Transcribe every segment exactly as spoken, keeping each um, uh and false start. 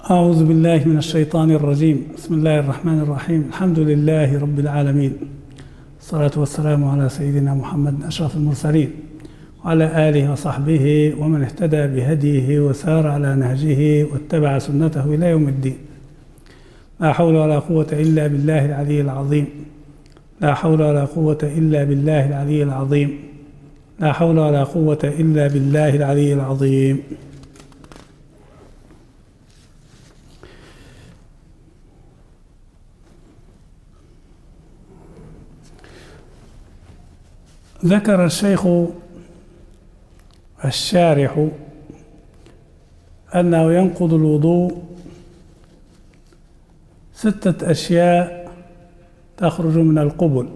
أعوذ بالله من الشيطان الرجيم. بسم الله الرحمن الرحيم. الحمد لله رب العالمين، الصلاة والسلام على سيدنا محمد أشرف المرسلين وعلى آله وصحبه ومن اهتدى بهديه وسار على نهجه واتبع سنته إلى يوم الدين. لا حول ولا قوة إلا بالله العلي العظيم. لا حول ولا قوة إلا بالله العلي العظيم. لا حول ولا قوة إلا بالله العلي العظيم. ذكر الشيخ الشارح أنه ينقض الوضوء ستة أشياء تخرج من القبل،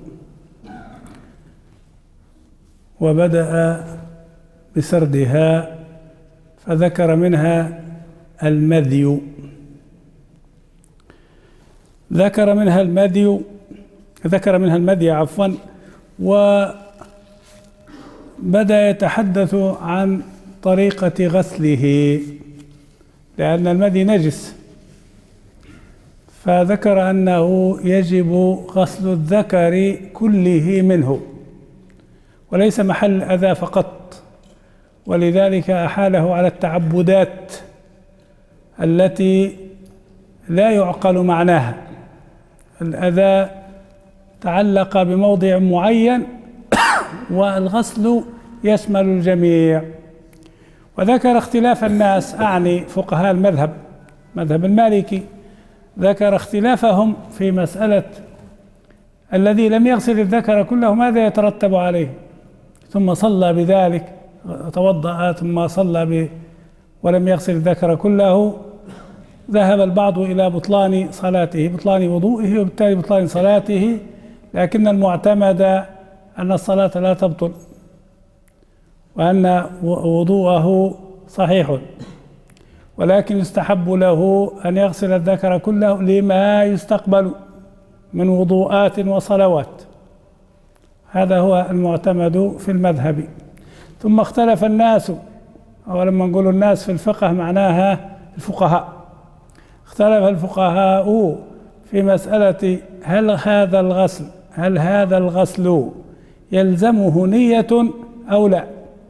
وبدأ بسردها فذكر منها المذي ذكر منها المذي ذكر منها المذي عفوا وبدأ يتحدث عن طريقة غسله، لأن المذي نجس، فذكر أنه يجب غسل الذكر كله منه وليس محل أذى فقط، ولذلك أحاله على التعبدات التي لا يعقل معناها. الأذى تعلق بموضع معين والغسل يشمل الجميع. وذكر اختلاف الناس، أعني فقهاء المذهب مذهب المالكي، ذكر اختلافهم في مسألة الذي لم يغسل الذكر كله ماذا يترتب عليه، ثم صلى بذلك، توضأ ثم صلى ب ولم يغسل الذكر كله، ذهب البعض إلى بطلان صلاته بطلان وضوئه وبالتالي بطلان صلاته، لكن المعتمد أن الصلاة لا تبطل وأن وضوءه صحيح، ولكن يستحب له أن يغسل الذكر كله لما يستقبل من وضوءات وصلوات. هذا هو المعتمد في المذهب. ثم اختلف الناس، ولما نقول الناس في الفقه معناها الفقهاء، اختلف الفقهاء في مسألة هل هذا الغسل هل هذا الغسل يلزمه نية أو لا،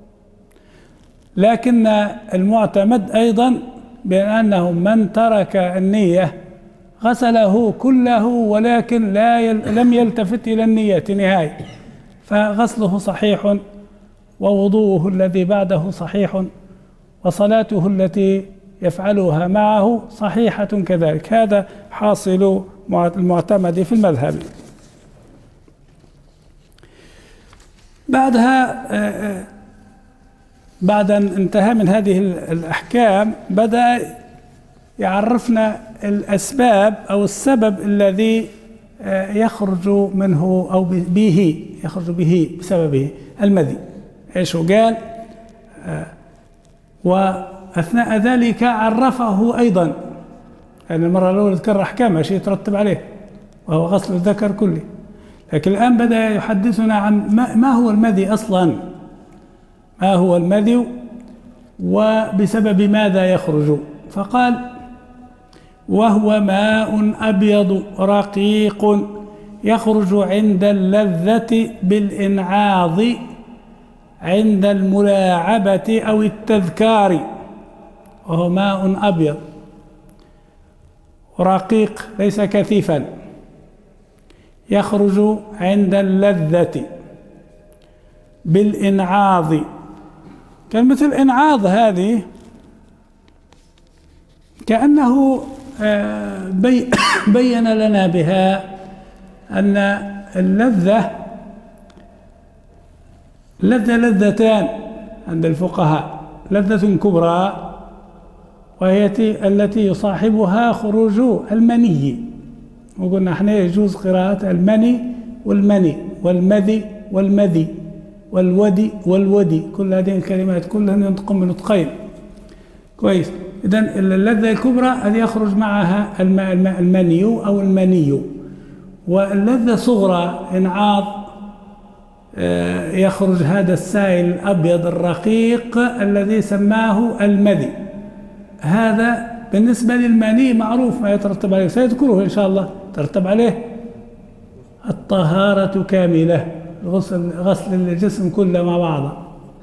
لكن المعتمد أيضا بأنه من ترك النية غسله كله ولكن لا يل لم يلتفت إلى النية نهائي، فغسله صحيح ووضوءه الذي بعده صحيح وصلاته التي يفعلها معه صحيحة كذلك. هذا حاصل المعتمد في المذهب. بعدها بعد أن انتهى من هذه الأحكام بدأ يعرفنا الأسباب أو السبب الذي يخرج منه أو به يخرج به بسببه المذي. إيش قال؟ وأثناء ذلك عرفه أيضا، يعني المرة الأولى ذكر أحكام شيء يترتب عليه وهو غسل الذكر كله، لكن الآن بدأ يحدثنا عن ما هو المذي أصلا، ما هو المذي وبسبب ماذا يخرج. فقال: وهو ماء أبيض رقيق يخرج عند اللذة بالإنعاض عند الملاعبة أو التذكار. وهو ماء أبيض رقيق ليس كثيفا، يخرج عند اللذة بالإنعاض. كلمة الإنعاض هذه كأنه بي بين لنا بها أن اللذة لذة لذتان عند الفقهاء: لذة كبرى وهي التي يصاحبها خروج المني، وقلنا احنا يجوز قراءة المني والمني والمذي والمذي والودي والودي، كل هذه الكلمات كلها ينطق بنطقين كويس. إذن اللذة الكبرى هذه يخرج معها المني أو المني، واللذة صغرى إنعاض يخرج هذا السائل الأبيض الرقيق الذي سماه المذي. هذا بالنسبة للمني معروف ما يترتب عليه، سيذكره إن شاء الله. ترتب عليه الطهارة كاملة، غسل غسل الجسم كله مع بعضه،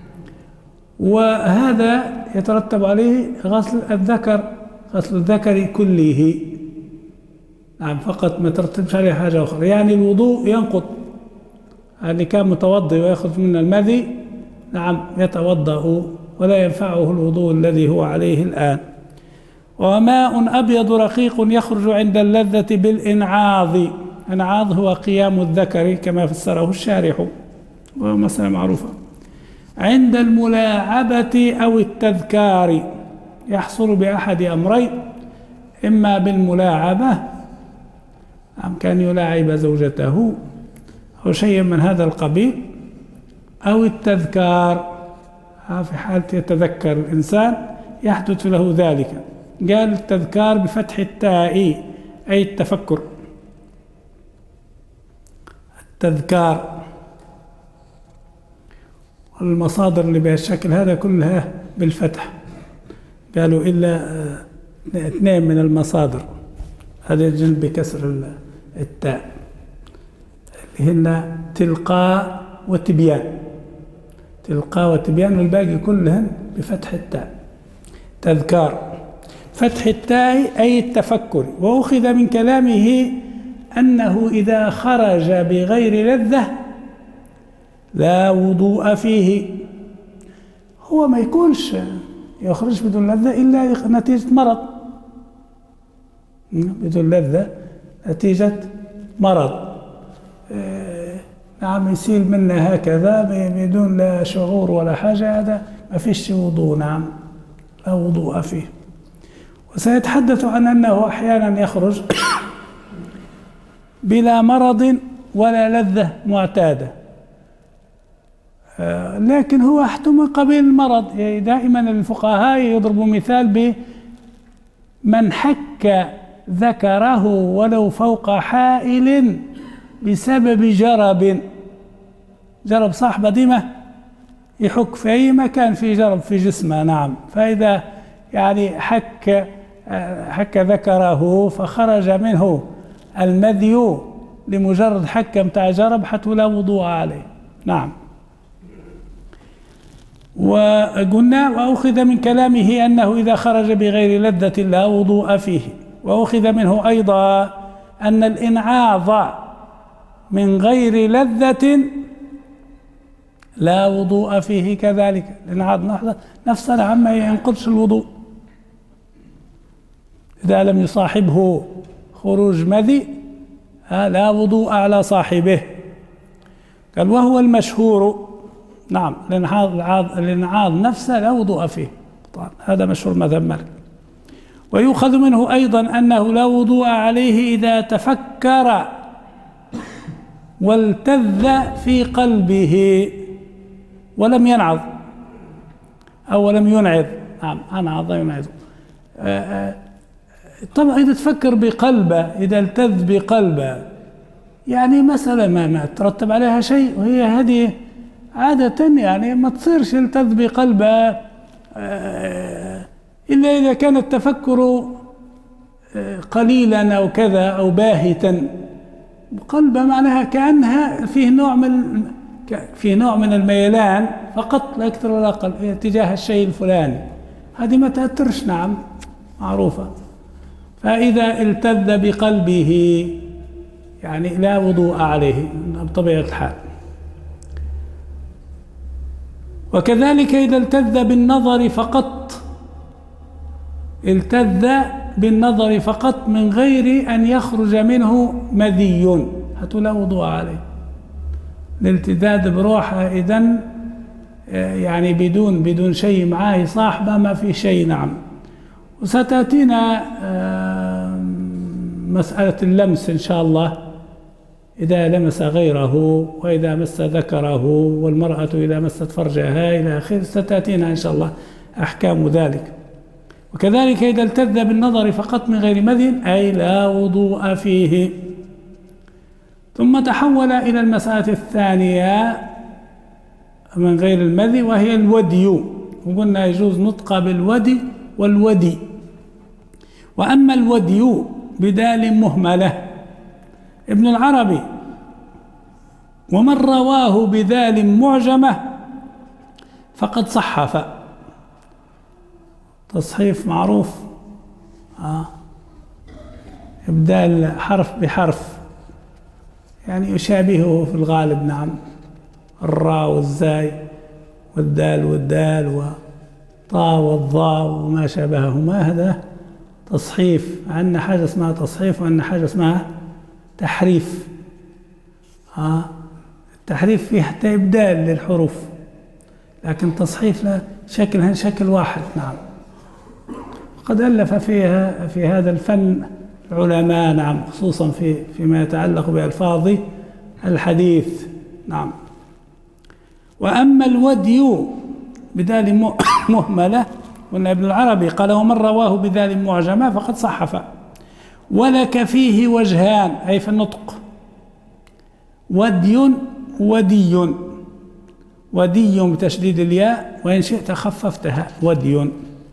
وهذا يترتب عليه غسل الذكر، غسل الذكر كله. نعم، فقط ما ترتبش عليه حاجة أخرى. يعني الوضوء ينقض، اللي كان متوضئ ويأخذ من المذي نعم يتوضأ ولا ينفعه الوضوء الذي هو عليه الآن. وماء أبيض رقيق يخرج عند اللذة بالإنعاض. إنعاض هو قيام الذكر كما فسره الشارح، وهو مسألة معروفة. عند الملاعبة أو التذكار يحصل بأحد أمرين، إما بالملاعبة، نعم كان يلاعب زوجته أو شيء من هذا القبيل، أو التذكار في حالة يتذكر الإنسان يحدث له ذلك. قال التذكار بفتح التاء أي التفكر، التذكار. المصادر اللي بهالشكل هذا كلها بالفتح، قالوا إلا اثنين من المصادر هذا الجن بكسر التاء، اللي هن تلقاء وتبيان، تلقاء وتبيان، والباقي كلهن بفتح التاء. تذكار فتح التاء أي التفكر. وأخذ من كلامه أنه إذا خرج بغير لذة لا وضوء فيه. هو ما يكونش يخرج بدون لذة إلا نتيجة مرض، بدون لذة نتيجة مرض، نعم يسيل منه هكذا بدون لا شعور ولا حاجة، هذا ما فيش وضوء، نعم لا وضوء فيه. وسيتحدث عن أنه أحيانا يخرج بلا مرض ولا لذة معتادة، لكن هو احتمل قبيل المرض. يعني دائما الفقهاء يضربوا مثال بمن حك ذكره ولو فوق حائل بسبب جرب. جرب صاحبه ديما يحك في أي مكان في جرب في جسمه، نعم. فإذا يعني حك حك ذكره فخرج منه المذي لمجرد حكة متاع جرب حتى لا وضوء عليه، نعم. وقلنا وأخذ من كلامه أنه إذا خرج بغير لذة لا وضوء فيه. وأخذ منه أيضا أن الإنعاض من غير لذة لا وضوء فيه كذلك. الإنعاض نفسه نعم ما ينقضش الوضوء إذا لم يصاحبه خروج مذي، لا وضوء على صاحبه. قال وهو المشهور، نعم الإنعاض الإنعاض نفسه لا وضوء فيه، طبعا هذا مشهور مذهب مالك. ويؤخذ منه أيضا أنه لا وضوء عليه إذا تفكر والتذ في قلبه ولم ينعض أو لم ينعض، نعم أنعض ينعض. طبعا إذا تفكر بقلبه، إذا التذ بقلبه، يعني مسألة ما, ما ترتب عليها شيء، وهي هذه عادة يعني ما تصيرش التذ بقلبه إلا إذا كان التفكر قليلا أو كذا أو باهتا. قلبه معناها كأنها فيه نوع من فيه نوع من الميلان فقط لا أكثر ولا أقل تجاه الشيء الفلاني، هذه ما تأثرش، نعم معروفة. فإذا التذ بقلبه يعني لا وضوء عليه بطبيعة الحال. وكذلك إذا التذ بالنظر فقط، التذ بالنظر فقط من غير أن يخرج منه مذي حتى لا وضوء عليه. الالتذاذ بروحه إذن يعني بدون بدون شيء معاه صاحبه ما في شيء، نعم. وستأتينا مسألة اللمس إن شاء الله، إذا لمس غيره وإذا مس ذكره، والمرأة إذا مست فرجها إلى آخره، ستأتينا إن شاء الله أحكام ذلك. وكذلك إذا التذ بالنظر فقط من غير مذي أي لا وضوء فيه. ثم تحول إلى المسألة الثانية من غير المذي وهي الودي، وقلنا يجوز نطق بالودي والودي. وأما الودي بدال مهملة ابن العربي ومن رواه بدال معجمة فقد صحف. تصحيف معروف، آه. إبدال حرف بحرف، يعني يشابهه في الغالب. نعم، الراء والزاي والدال والدال والطاء والضاء وما شابههما، هذا تصحيف. عندنا حاجة اسمها تصحيف وعندنا حاجة اسمها تحريف. آه. التحريف فيه حتى إبدال للحروف، لكن تصحيف لا، شكلها شكل واحد. نعم، قد ألف فيها في هذا الفن العلماء. نعم، خصوصا في فيما يتعلق بألفاظ الحديث. نعم. وأما الودي بدال مهملة، قلنا ابن العربي قال ومن رواه بدال معجمة فقد صحف. ولك فيه وجهان، أي في النطق، ودي ودي، ودي بتشديد الياء، وإن شئت خففتها ودي.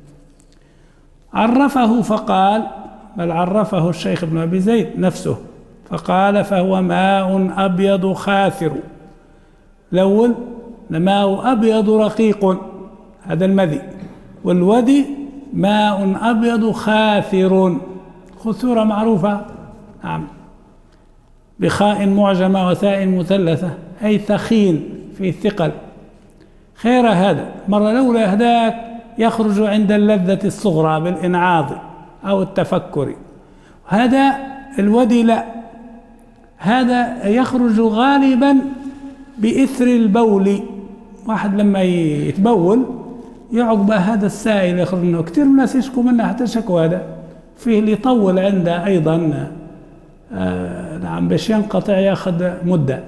عرفه فقال، بل عرفه الشيخ ابن أبي زيد نفسه فقال فهو ماء أبيض خاثر. الأول ماء أبيض رقيق، هذا المذي، والودي ماء أبيض خاثر، خثورة معروفة. نعم، بخاء معجمة وثاء مثلثة، أي ثخين في ثقل. خير هذا مرة لولا هداك يخرج عند اللذة الصغرى بالإنعاض أو التفكر. هذا الودي لا، هذا يخرج غالبا بإثر البول. واحد لما يتبول يعقب هذا السائل يخرج منه، كثير من الناس يشكوا منه، حتى شكوا هذا فيه اللي يطول عنده أيضا. آه نعم، باش ينقطع ياخذ مدة.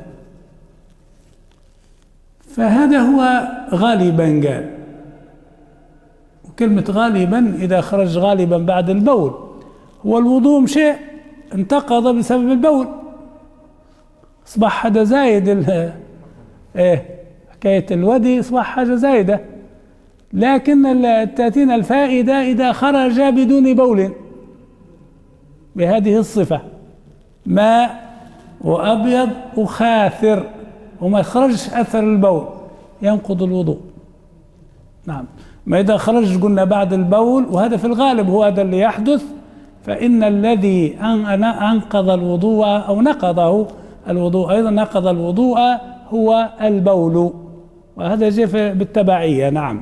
فهذا هو غالبا قال. وكلمة غالبا إذا خرج غالبا بعد البول، هو الوضوء شيء انتقض بسبب البول، أصبح حاجة زايد. إيه، حكاية الودي أصبح حاجة زايدة. لكن تأتينا الفائدة إذا خرج بدون بول بهذه الصفة، ماء وأبيض وخاثر، وما يخرجش أثر البول ينقض الوضوء. نعم، ما إذا خرج قلنا بعد البول، وهذا في الغالب هو هذا اللي يحدث، فإن الذي أنقض الوضوء أو نقضه الوضوء أيضا نقض الوضوء هو البول، وهذا جاء بالتبعية. نعم،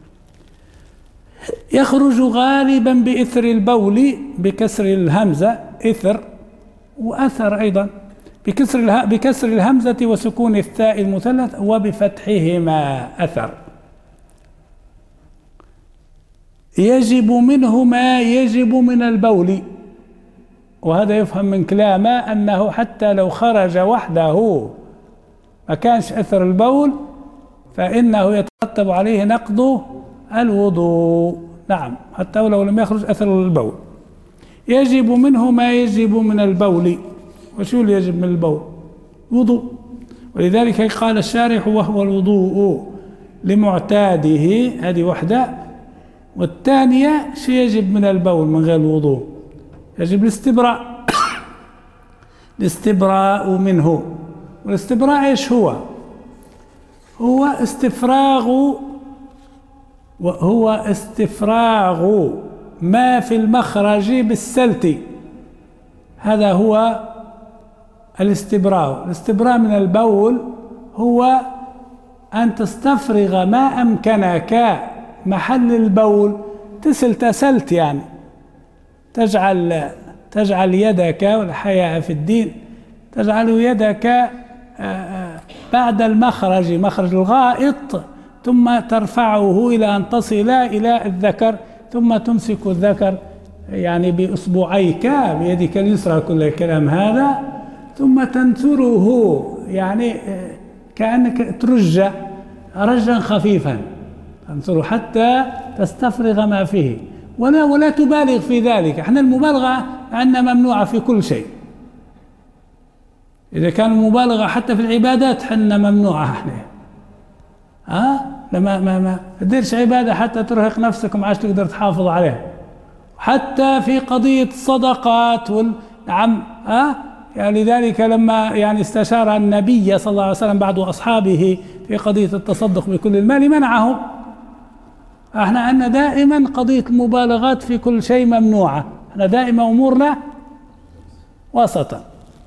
يخرج غالبا بإثر البول بكسر الهمزة، إثر، وأثر أيضا بكسر اله... بكسر الهمزة وسكون الثاء المثلث وبفتحهما، أثر. يجب منه ما يجب من البول، وهذا يفهم من كلامه أنه حتى لو خرج وحده ما كانش أثر البول فإنه يترتب عليه نقض الوضوء. نعم، حتى ولو لم يخرج أثر البول. يجب منه ما يجب من البول. وشو اللي يجب من البول؟ وضوء. ولذلك قال الشارح وهو الوضوء لمعتاده، هذه وحده. والثانية شو يجب من البول من غير الوضوء؟ يجب الاستبراء. الاستبراء منه. والاستبراء ايش هو؟ هو استفراغ وهو استفراغ ما في المخرج بالسلت، هذا هو الاستبراء. الاستبراء من البول هو أن تستفرغ ما أمكنك محل البول، تسل تسلت، يعني تجعل تجعل يدك، والحياء في الدين، تجعل يدك بعد المخرج، مخرج الغائط، ثم ترفعه إلى أن تصل إلى الذكر، ثم تمسك الذكر يعني بإصبعيك بيدك اليسرى، كل الكلام هذا، ثم تنثره يعني كأنك ترج رجا خفيفا، تنثره حتى تستفرغ ما فيه، ولا ولا تبالغ في ذلك. احنا المبالغة عندنا ممنوعة في كل شيء. إذا كان المبالغة حتى في العبادات حنا ممنوعة احنا. ها؟ لما ما ما تديرش عبادة حتى ترهق نفسك وما عادش تقدر تحافظ عليها. حتى في قضية الصدقات وال نعم ها يعني لذلك لما يعني استشار النبي صلى الله عليه وسلم بعض أصحابه في قضية التصدق بكل المال منعهم. احنا عندنا دائما قضية المبالغات في كل شيء ممنوعة، احنا دائما أمورنا وسطا.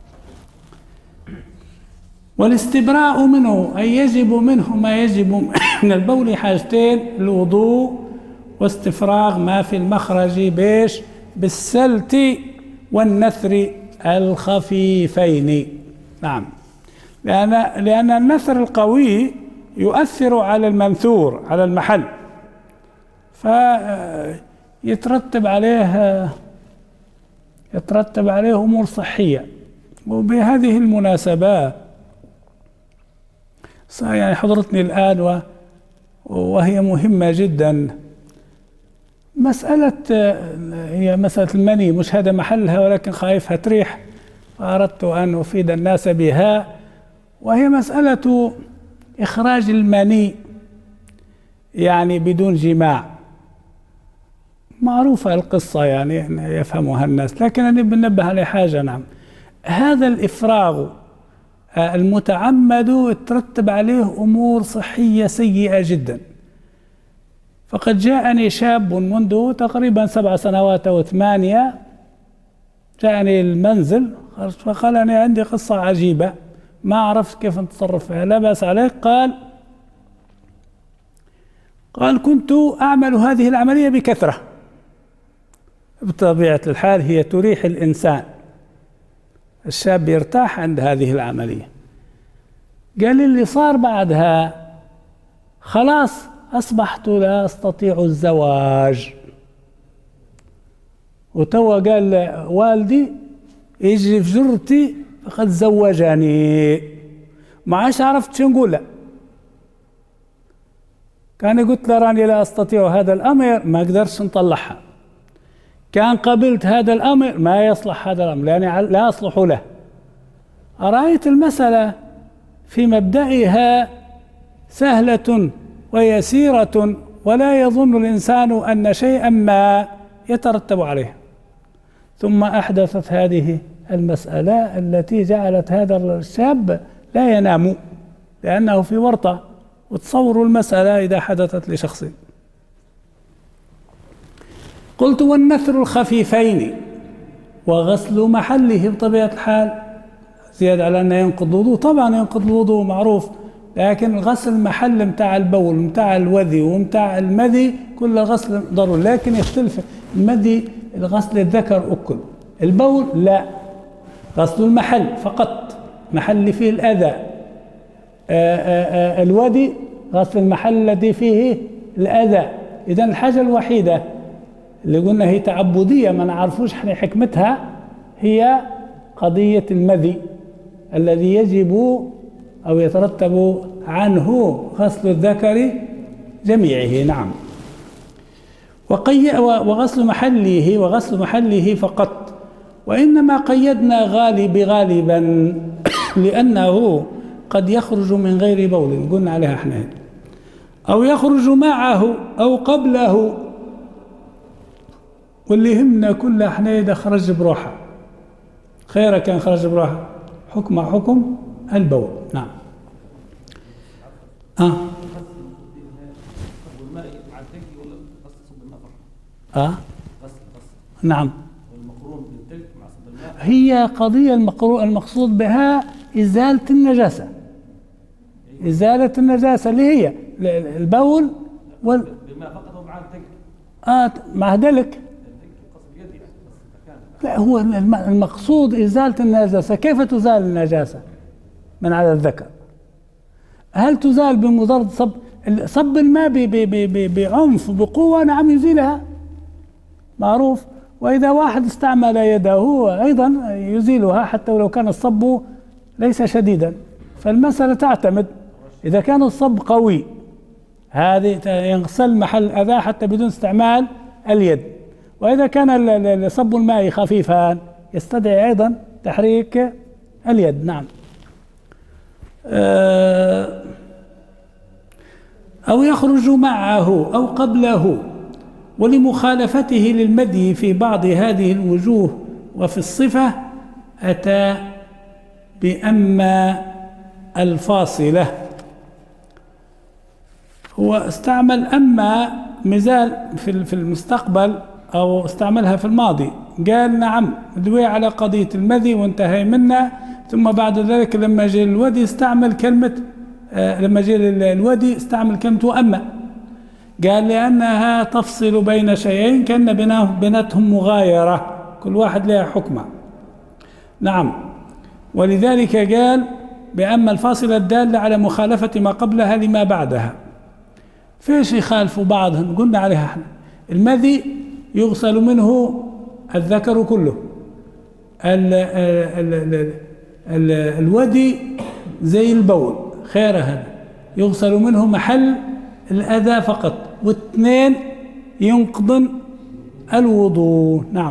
والاستبراء منه أي يجب منه ما يجب من البول حاجتين: الوضوء واستفراغ ما في المخرج بيش بالسلت والنثر الخفيفين. نعم، لأن لأن النثر القوي يؤثر على المنثور على المحل، فيترتب عليه يترتب عليه أمور صحية. وبهذه المناسبة يعني حضرتني الآن وهي مهمة جدا، مسألة هي مسألة المني، مش هذا محلها ولكن خايفها تريح، فأردت أن أفيد الناس بها، وهي مسألة إخراج المني يعني بدون جماع. معروفة القصة يعني يفهمها الناس، لكن أنا بنبه على حاجة. نعم، هذا الإفراغ المتعمد ترتب عليه أمور صحية سيئة جدا. فقد جاءني شاب منذ تقريبا سبع سنوات أو ثمانية، جاءني المنزل فقال: أنا عندي قصة عجيبة ما عرفت كيف نتصرف فيها. لا بأس عليك. قال قال كنت أعمل هذه العملية بكثرة، بطبيعة الحال هي تريح الإنسان، الشاب يرتاح عند هذه العملية. قال لي اللي صار بعدها خلاص أصبحت لا أستطيع الزواج. وتوا قال والدي يجي في جرتي فقد زوجني، ما عادش عرفت شو نقول له. كان قلت له راني لا أستطيع هذا الأمر ما أقدرش نطلعها، كان قبلت هذا الأمر ما يصلح هذا الأمر لأني لا أصلح له. رأيت المسألة في مبدئها سهلة ويسيرة، ولا يظن الإنسان أن شيئا ما يترتب عليه. ثم أحدثت هذه المسألة التي جعلت هذا الشاب لا ينام لأنه في ورطة. وتصوروا المسألة إذا حدثت لشخص. قلت: والنثر الخفيفين وغسل محله بطبيعة الحال، زيادة على أنه ينقض الوضوء. طبعا ينقض الوضوء معروف، لكن غسل المحل متاع البول متاع الوذي ومتاع المذي كل غسل ضروري، لكن يختلف. المذي الغسل الذكر أكل، البول لا، غسل المحل فقط، محل فيه الأذى. الوذي غسل المحل الذي فيه الأذى. إذن الحاجة الوحيدة اللي قلنا هي تعبدية ما نعرفوش احنا حكمتها هي قضية المذي الذي يجب أو يترتب عنه غسل الذكر جميعه. نعم، وقي وغسل محله وغسل محله فقط. وإنما قيدنا غالب غالبا لأنه قد يخرج من غير بول، قلنا عليها احنا، أو يخرج معه أو قبله. واللي يهمنا كلها احنا إذا خرج بروحه خير، كان خرج بروحه حكم حكم البول. نعم. اه اه نعم، هي قضية المقصود بها إزالة النجاسة، إزالة النجاسة اللي هي البول وال آه مع دلك. لا، هو المقصود إزالة النجاسة. كيف تزال النجاسة من على الذكر؟ هل تزال بمجرد صب صب الماء بعنف بقوة؟ نعم يزيلها، معروف. وإذا واحد استعمل يده أيضا يزيلها حتى ولو كان الصب ليس شديدا. فالمسألة تعتمد، إذا كان الصب قوي هذه يغسل محل الأذى حتى بدون استعمال اليد، وإذا كان صب الماء خفيفا يستدعي أيضا تحريك اليد. نعم. أو يخرج معه أو قبله. ولمخالفته للمدي في بعض هذه الوجوه وفي الصفة أتى بأما الفاصلة. هو استعمل أما مازال في المستقبل أو استعملها في الماضي، قال نعم دوي على قضية المذي وانتهي منها، ثم بعد ذلك لما جاء الودي استعمل كلمة آه لما جاء الودي استعمل كلمة وأما، قال لأنها تفصل بين شيئين كان بيناتهم مغايرة كل واحد لها حكمة. نعم، ولذلك قال بأما الفاصلة الدالة على مخالفة ما قبلها لما بعدها. فيش يخالفوا بعضهم؟ قلنا عليها احنا المذي يغسل منه الذكر كله، ال ال ال ال الودي زي البول خير هذا يغسل منه محل الأذى فقط، واثنين ينقضن الوضوء. نعم.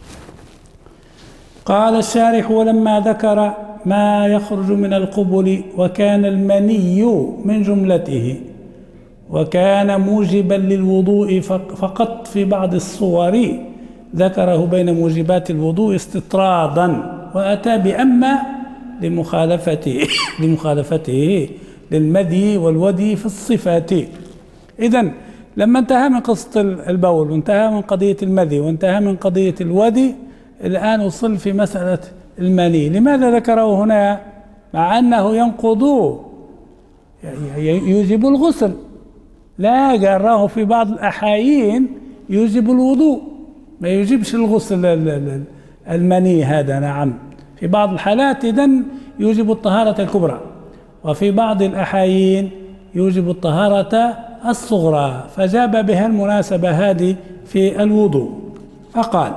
قال الشارح: ولما ذكر ما يخرج من القبل وكان المني من جملته وكان موجبا للوضوء فقط في بعض الصور ذكره بين موجبات الوضوء استطرادا، وأتى بأما لمخالفته لمخالفته للمدي والودي في الصفات. إذن لما انتهى من قصة البول وانتهى من قضية المدي وانتهى من قضية الودي، الآن وصل في مسألة المني. لماذا ذكره هنا مع أنه ينقض يوجب الغسل؟ لا، قراه في بعض الأحايين يوجب الوضوء ما يوجبش الغسل المني هذا. نعم، في بعض الحالات إذن يوجب الطهارة الكبرى، وفي بعض الأحايين يوجب الطهارة الصغرى، فجاب بها المناسبة هذه في الوضوء. فقال: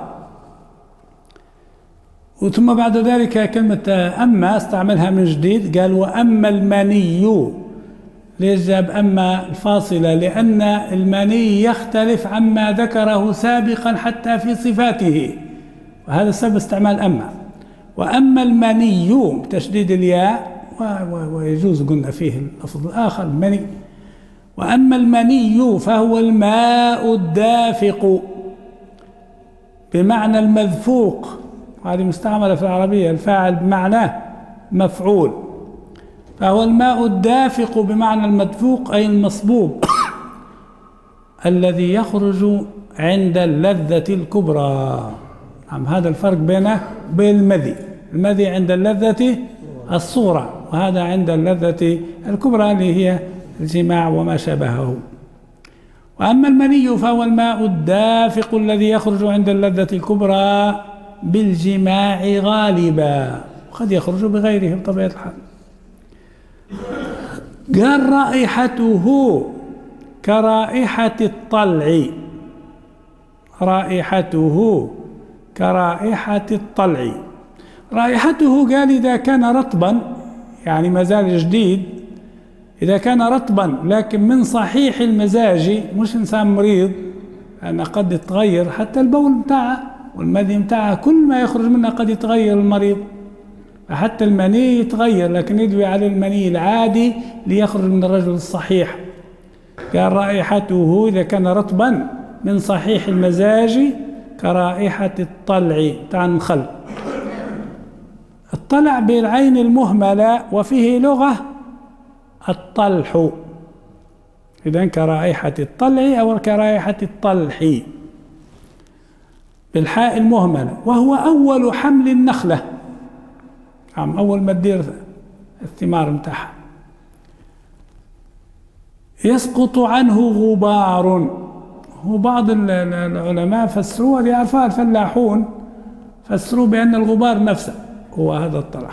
وثم بعد ذلك كلمة أما استعملها من جديد، قال: وأما المني. ليش جاب أما الفاصلة؟ لأن المني يختلف عما ذكره سابقا حتى في صفاته، وهذا سبب استعمال أما. وأما المني بتشديد الياء، ويجوز قلنا فيه اللفظ الآخر المني. وأما المني فهو الماء الدافق بمعنى المذفوق، هذه مستعملة في العربية، الفاعل بمعنى مفعول، فهو الماء الدافق بمعنى المدفوق أي المصبوب الذي يخرج عند اللذة الكبرى. نعم، هذا الفرق بينه وبين المذي. المذي عند اللذة الصغرى، وهذا عند اللذة الكبرى اللي هي الجماع وما شابهه. وأما المني فهو الماء الدافق الذي يخرج عند اللذة الكبرى بالجماع غالبا، وقد يخرج بغيره بطبيعة الحال. قال: رائحته كرائحة الطلع، رائحته كرائحة الطلع. رائحته قال إذا كان رطبا، يعني ما زال جديد، إذا كان رطبا لكن من صحيح المزاج، مش إنسان مريض، لأن قد يتغير حتى البول متاعه والمذي متاعه، كل ما يخرج منه قد يتغير المريض، حتى المني يتغير، لكن يدوي على المني العادي ليخرج من الرجل الصحيح. قال: رائحته إذا كان رطبا من صحيح المزاج كرائحة الطلع تاع النخل. الطلع بالعين المهملة وفيه لغة الطلح، إذن كرائحة الطلع أو كرائحة الطلح بالحاء المهملة، وهو أول حمل النخلة، عم أول ما تدير الثمار متاعها. يسقط عنه غبار. هو بعض العلماء فسروه اللي يعرفها الفلاحون، فسروه بأن الغبار نفسه هو هذا الطلع.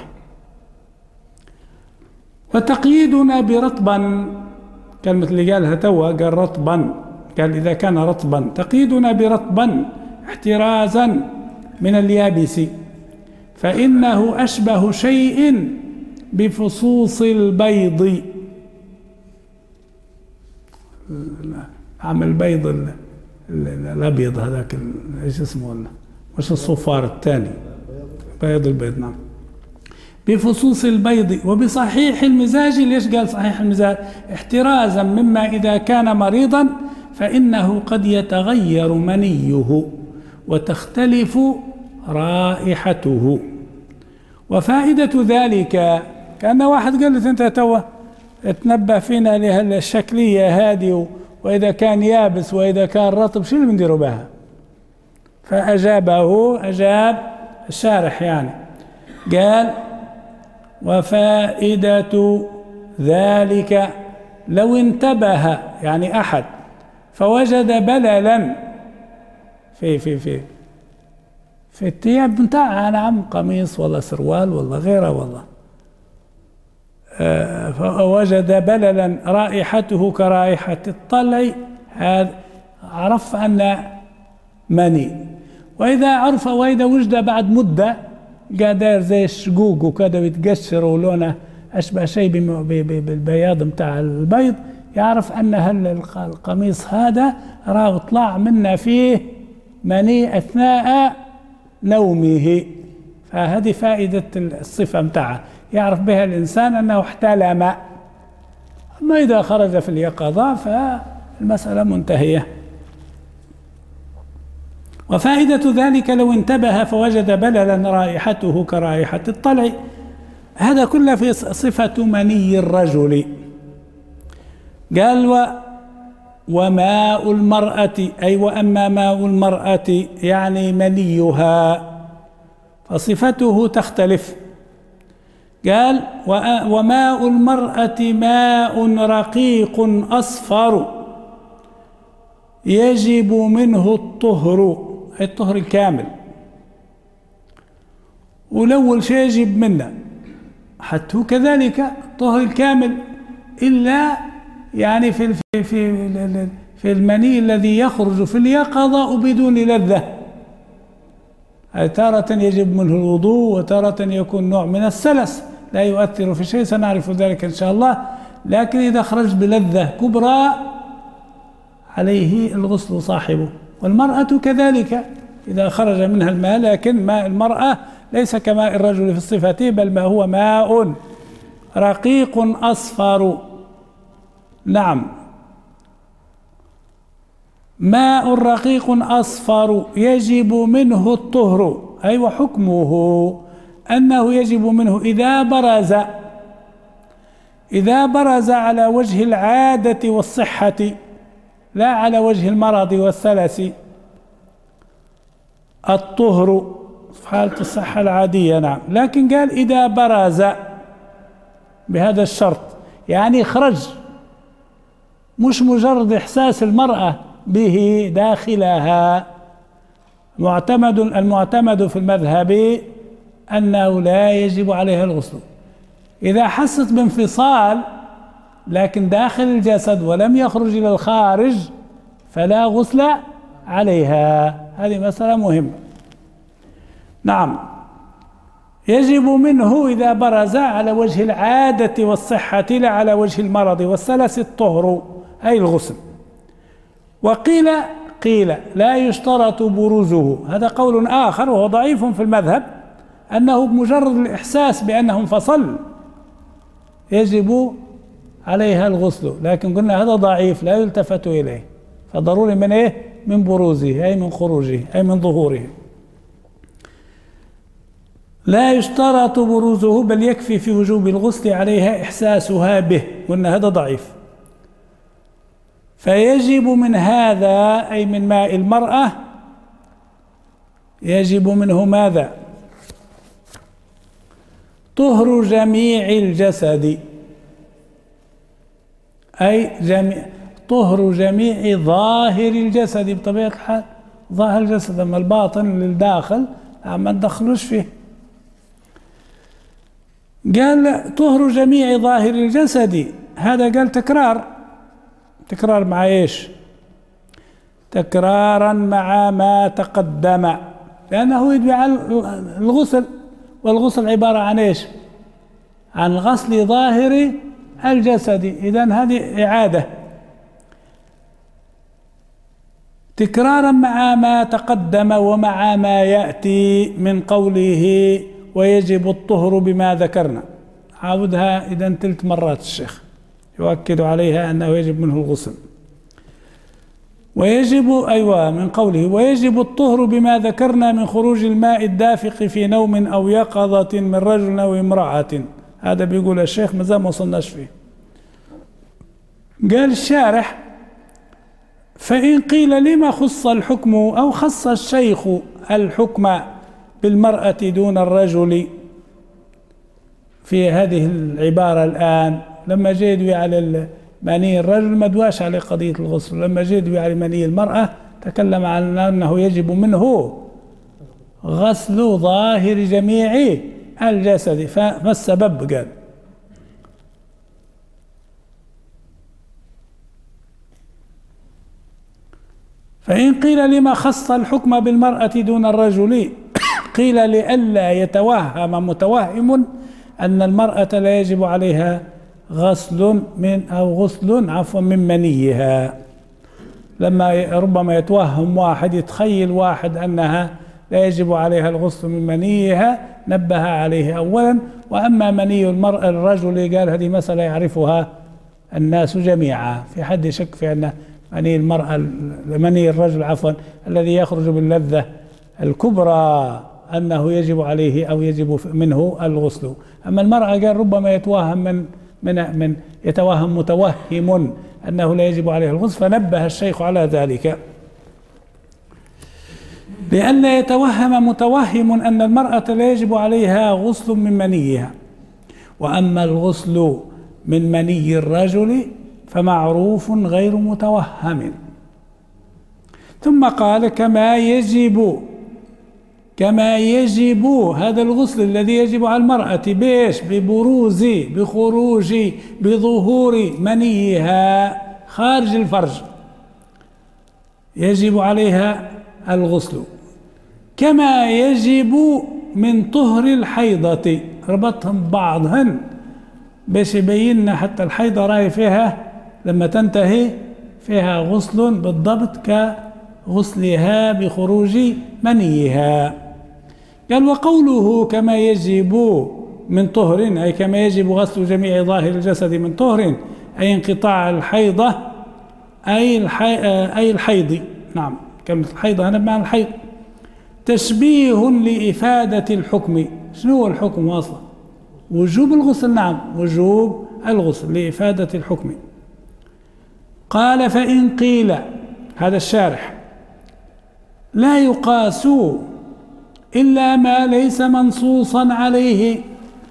وتقييدنا برطبا، كلمة اللي قالها توا، قال رطبا، قال إذا كان رطبا. تقييدنا برطبا احترازا من اليابس، فإنه أشبه شيء بفصوص البيض. عمل البيض الأبيض هذاك، ايش اسمه، مش الصفار الثاني، بيض البيض. نعم، بفصوص البيض. وبصحيح المزاج، ليش قال صحيح المزاج؟ احترازا مما إذا كان مريضا فإنه قد يتغير منيه وتختلف رائحته. وفائدة ذلك كأن واحد قال لي أنت توا تنبه فينا لهالشكلية هذه، وإذا كان يابس وإذا كان رطب شو اللي بنديروا بها؟ فأجابه أجاب الشارح يعني قال: وفائدة ذلك لو انتبه يعني أحد فوجد بللا في في في في الثياب بتاعها، نعم، قميص ولا سروال ولا غيره والله، آه فوجد بللا رائحته كرائحة الطلع، هذا عرف أن مني. وإذا عرف وإذا وجد بعد مدة قادر زي الشقوق وكذا بيتقشر ولونه أشبه شيء بالبياض متاع البيض، يعرف أن القميص هذا راه طلع منا فيه مني أثناء نومه. فهذه فائدة الصفة متاعها، يعرف بها الإنسان أنه احتلم. أما إذا خرج في اليقظة فالمسألة منتهية. وفائدة ذلك لو انتبه فوجد بللا رائحته كرائحة الطلع، هذا كله في صفة مني الرجل. قال: و وماء المرأة، أي وأما ماء المرأة يعني منيها فصفته تختلف. قال: وماء المرأة ماء رقيق أصفر يجب منه الطهر، أي الطهر الكامل. والأول شيء يجب منه حتى كذلك الطهر الكامل، إلا يعني في في في في المني الذي يخرج في اليقظة وبدون لذة، تارة يجب منه الوضوء وتارة يكون نوع من السلس لا يؤثر في شيء، سنعرف ذلك إن شاء الله. لكن إذا خرج بلذة كبرى عليه الغسل صاحبه. والمرأة كذلك إذا خرج منها الماء، لكن ماء المرأة ليس كماء الرجل في الصفة، بل ما هو ماء رقيق أصفر. نعم، ماء رقيق أصفر يجب منه الطهر، أي وحكمه أنه يجب منه إذا برز إذا برز على وجه العادة والصحة، لا على وجه المرض والسلس. الطهر في حالة الصحة العادية، نعم، لكن قال إذا برز بهذا الشرط، يعني خرج، مش مجرد إحساس المرأة به داخلها. معتمد المعتمد في المذهب أنه لا يجب عليها الغسل. إذا حست بانفصال لكن داخل الجسد ولم يخرج إلى الخارج فلا غسل عليها. هذه مسألة مهمة. نعم، يجب منه إذا برز على وجه العادة والصحة لا على وجه المرض والسلس الطهر، أي الغسل. وقيل قيل لا يشترط بروزه، هذا قول آخر وهو ضعيف في المذهب، أنه بمجرد الإحساس بأنه انفصل يجب عليها الغسل، لكن قلنا هذا ضعيف لا يلتفت إليه، فضروري من إيه؟ من بروزه، أي من خروجه، أي من ظهوره. لا يشترط بروزه بل يكفي في وجوب الغسل عليها إحساسها به، قلنا هذا ضعيف. فيجب من هذا أي من ماء المرأة يجب منه ماذا؟ طهر جميع الجسد، أي جميع طهر جميع ظاهر الجسد. بطبيعة الحال ظاهر الجسد، أما الباطن للداخل ما ندخلوش فيه. قال طهر جميع ظاهر الجسد، هذا قال تكرار تكرار مع ايش؟ تكرارا مع ما تقدم، لأنه يدعي على الغسل، والغسل عبارة عن ايش؟ عن غسل ظاهر الجسد. إذن هذه إعادة تكرارا مع ما تقدم ومع ما يأتي من قوله ويجب الطهر بما ذكرنا. عاودها إذن ثلاث مرات الشيخ يؤكد عليها أنه يجب منه الغسل. ويجب أيوة من قوله ويجب الطهر بما ذكرنا من خروج الماء الدافق في نوم أو يقظة من رجل أو امرأة. هذا بيقول الشيخ ما زال ما وصلناش فيه. قال الشارح فإن قيل لما خص الحكم أو خص الشيخ الحكم بالمرأة دون الرجل في هذه العبارة الآن، لما جاء يدوي على مني الرجل ما دواش على قضية الغسل، لما جاء يدوي على مني المرأة تكلم عن أنه يجب منه غسل ظاهر جميع الجسد. فما السبب؟ قال فإن قيل لما خص الحكم بالمرأة دون الرجل قيل لئلا يتوهم متوهم أن المرأة لا يجب عليها غسل من أو غسل عفوا من منيها. لما ربما يتوهم واحد يتخيل واحد أنها لا يجب عليها الغسل من منيها نبه عليه أولا. وأما مني المرأة الرجل قال هذه مسألة يعرفها الناس جميعا، في حد شك في أن مني المرأة مني الرجل عفوا الذي يخرج باللذة الكبرى أنه يجب عليه أو يجب منه الغسل. أما المرأة قال ربما يتوهم من من من يتوهم متوهم أنه لا يجب عليه الغسل، فنبه الشيخ على ذلك لئلا يتوهم متوهم أن المرأة لا يجب عليها غسل من منيها. وأما الغسل من مني الرجل فمعروف غير متوهم. ثم قال كما يجب كما يجب هذا الغسل الذي يجب على المرأة بيش ببروز بخروج بظهور منيها خارج الفرج يجب عليها الغسل، كما يجب من طهر الحيضة. ربطهم بعضهن باش يبيننا حتى الحيضة راي فيها لما تنتهي فيها غسل بالضبط كغسلها بخروج منيها. قال وقوله كما يجب من طهر أي كما يجب غسل جميع ظاهر الجسد من طهر أي انقطاع الحيضة أي الحي... أي الحيض. نعم كلمة الحيضة هنا بمعنى الحيض. تشبيه لإفادة الحكم. شنو هو الحكم أصلا؟ وجوب الغسل. نعم وجوب الغسل لإفادة الحكم. قال فإن قيل هذا الشارح لا يقاس إلا ما ليس منصوصا عليه.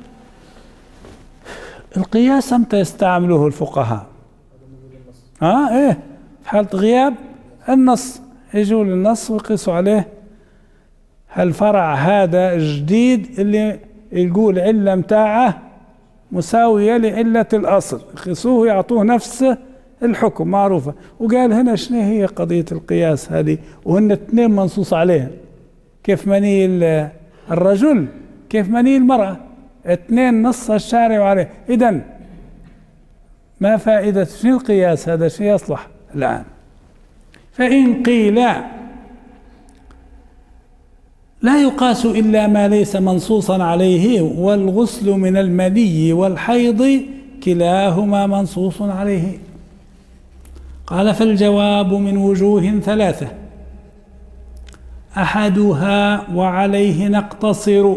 القياس متى يستعملوه الفقهاء؟ ها آه ايه في حالة غياب النص يجوا للنص ويقيسوا عليه هالفرع هذا الجديد اللي يقول علة متاعه مساوية لعلة الأصل، يقيسوه يعطوه نفس الحكم معروفة. وقال هنا شنو هي قضية القياس هذه وهن اثنين منصوص عليها، كيف مني الرجل كيف مني المرأة، اثنين نص الشارع عليه. إذن ما فائدة شنو القياس هذا؟ شيء يصلح الآن. فإن قيل لا يقاس إلا ما ليس منصوصا عليه والغسل من المني والحيض كلاهما منصوص عليه. قال فالجواب من وجوه ثلاثة أحدها وعليه نقتصر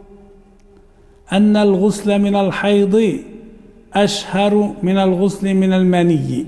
أن الغسل من الحيض أشهر من الغسل من المني.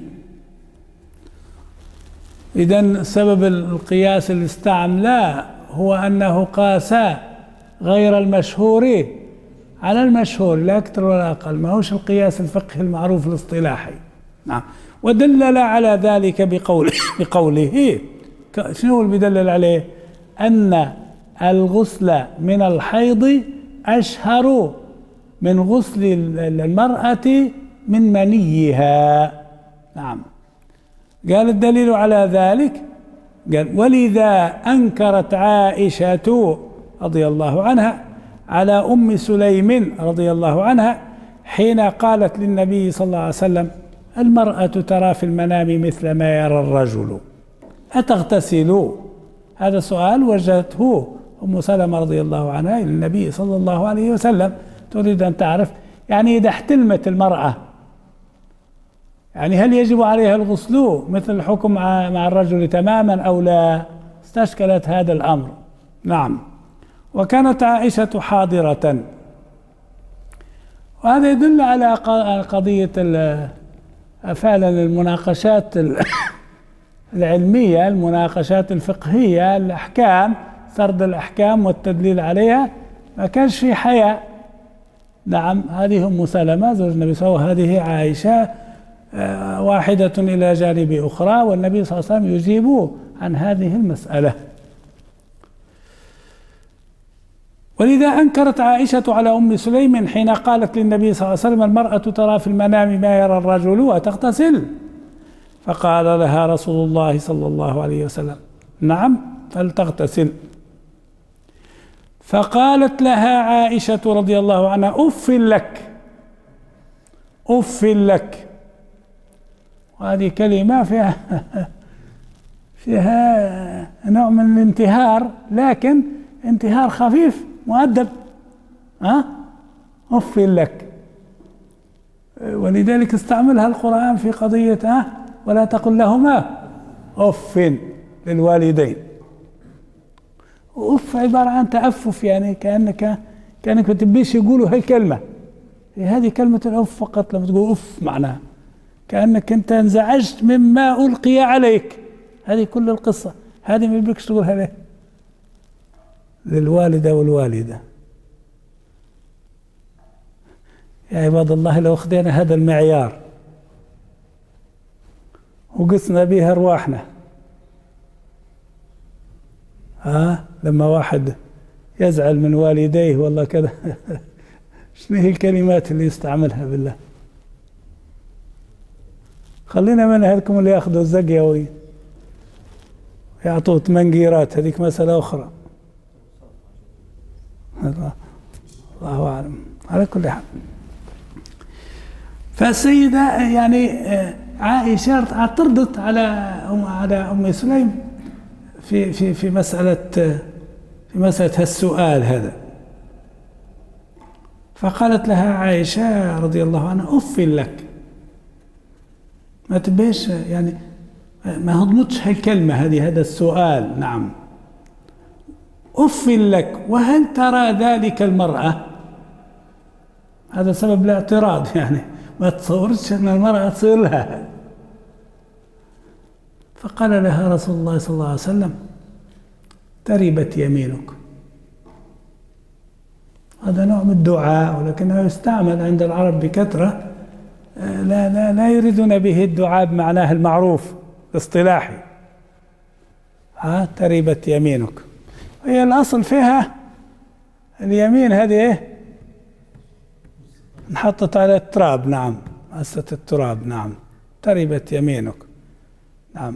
إذن سبب القياس اللي استعمله هو أنه قاس غير المشهور على المشهور لا أكثر ولا أقل، ما هوش القياس الفقهي المعروف الاصطلاحي. نعم. ودلل على ذلك بقوله بقوله شنو اللي بيدلل عليه؟ أن الغسل من الحيض أشهر من غسل المرأة من منيها. نعم. قال الدليل على ذلك قال ولذا أنكرت عائشة رضي الله عنها على أم سليم رضي الله عنها حين قالت للنبي صلى الله عليه وسلم المرأة ترى في المنام مثل ما يرى الرجل أتغتسل؟ هذا سؤال وجهته أم سلمة رضي الله عنها إلى النبي صلى الله عليه وسلم، تريد أن تعرف يعني إذا احتلمت المرأة يعني هل يجب عليها الغسل مثل الحكم مع مع الرجل تماما أو لا؟ استشكلت هذا الأمر. نعم. وكانت عائشة حاضرة، وهذا يدل على قضية فعلا المناقشات العلمية، المناقشات الفقهية، الأحكام، سرد الأحكام والتدليل عليها، ما كانش في حياء. نعم. هذه أم سلمة زوج النبي صلى الله عليه وسلم، هذه عائشة، واحدة إلى جانب أخرى، والنبي صلى الله عليه وسلم يجيب عن هذه المسألة. ولذا أنكرت عائشة على أم سليم حين قالت للنبي صلى الله عليه وسلم: المرأة ترى في المنام ما يرى الرجل وتغتسل. فقال لها رسول الله صلى الله عليه وسلم: نعم، فلتغتسل. فقالت لها عائشة رضي الله عنها: أف لك، أف لك. وهذه كلمة فيها فيها نوع من الانتهار، لكن انتهار خفيف مؤدب. ها؟ أف لك. ولذلك استعملها القرآن في قضية ها ولا تقل لهما أف للوالدين. أف عبارة عن تأفف، يعني كأنك كأنك ما تبيش يقولوا هالكلمة. هذه كلمة الأف فقط، لما تقول أف معناها كأنك أنت انزعجت مما ألقي عليك. هذه كل القصة، هذه ما يبيكش تقولها ليه؟ للوالدة والوالدة. يا عباد الله، لو أخذنا هذا المعيار وقسنا به أرواحنا، ها لما واحد يزعل من والديه والله كذا شنو هي الكلمات اللي يستعملها بالله؟ خلينا من هذكم اللي ياخذوا الزقية ويعطوه ثمان هذيك مسألة أخرى. الله أعلم. على كل حال، فالسيدة يعني عائشة اعترضت على أم على أم سليم في في في مسألة في مسألة هالسؤال هذا. فقالت لها عائشة رضي الله عنها: أف لك. ما تبيش يعني ما هضمتش هالكلمة هذه، هذا السؤال. نعم. أف لك، وهل ترى ذلك المرأة؟ هذا سبب الاعتراض، يعني ما تصورش أن المرأة تصير لها. فقال لها رسول الله صلى الله عليه وسلم: تربت يمينك. هذا نوع من الدعاء، ولكنه يستعمل عند العرب بكثرة، لا لا لا يريدون به الدعاء بمعناه المعروف الاصطلاحي. ها تربت يمينك، هي الأصل فيها اليمين هذه ايه؟ انحطت على التراب. نعم، مسة التراب. نعم، تربت يمينك. نعم.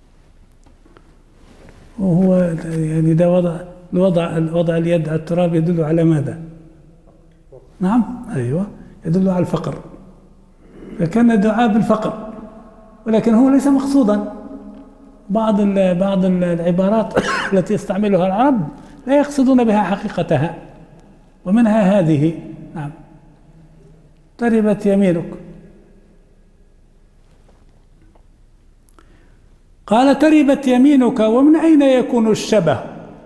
وهو يعني ده وضع الوضع وضع اليد على التراب يدل على ماذا؟ نعم، ايوه، يدل على الفقر. فكان الدعاء بالفقر، ولكن هو ليس مقصودا. بعض بعض العبارات التي يستعملها العرب لا يقصدون بها حقيقتها، ومنها هذه. نعم، تربت يمينك. قال: تربت يمينك، ومن أين يكون الشبه؟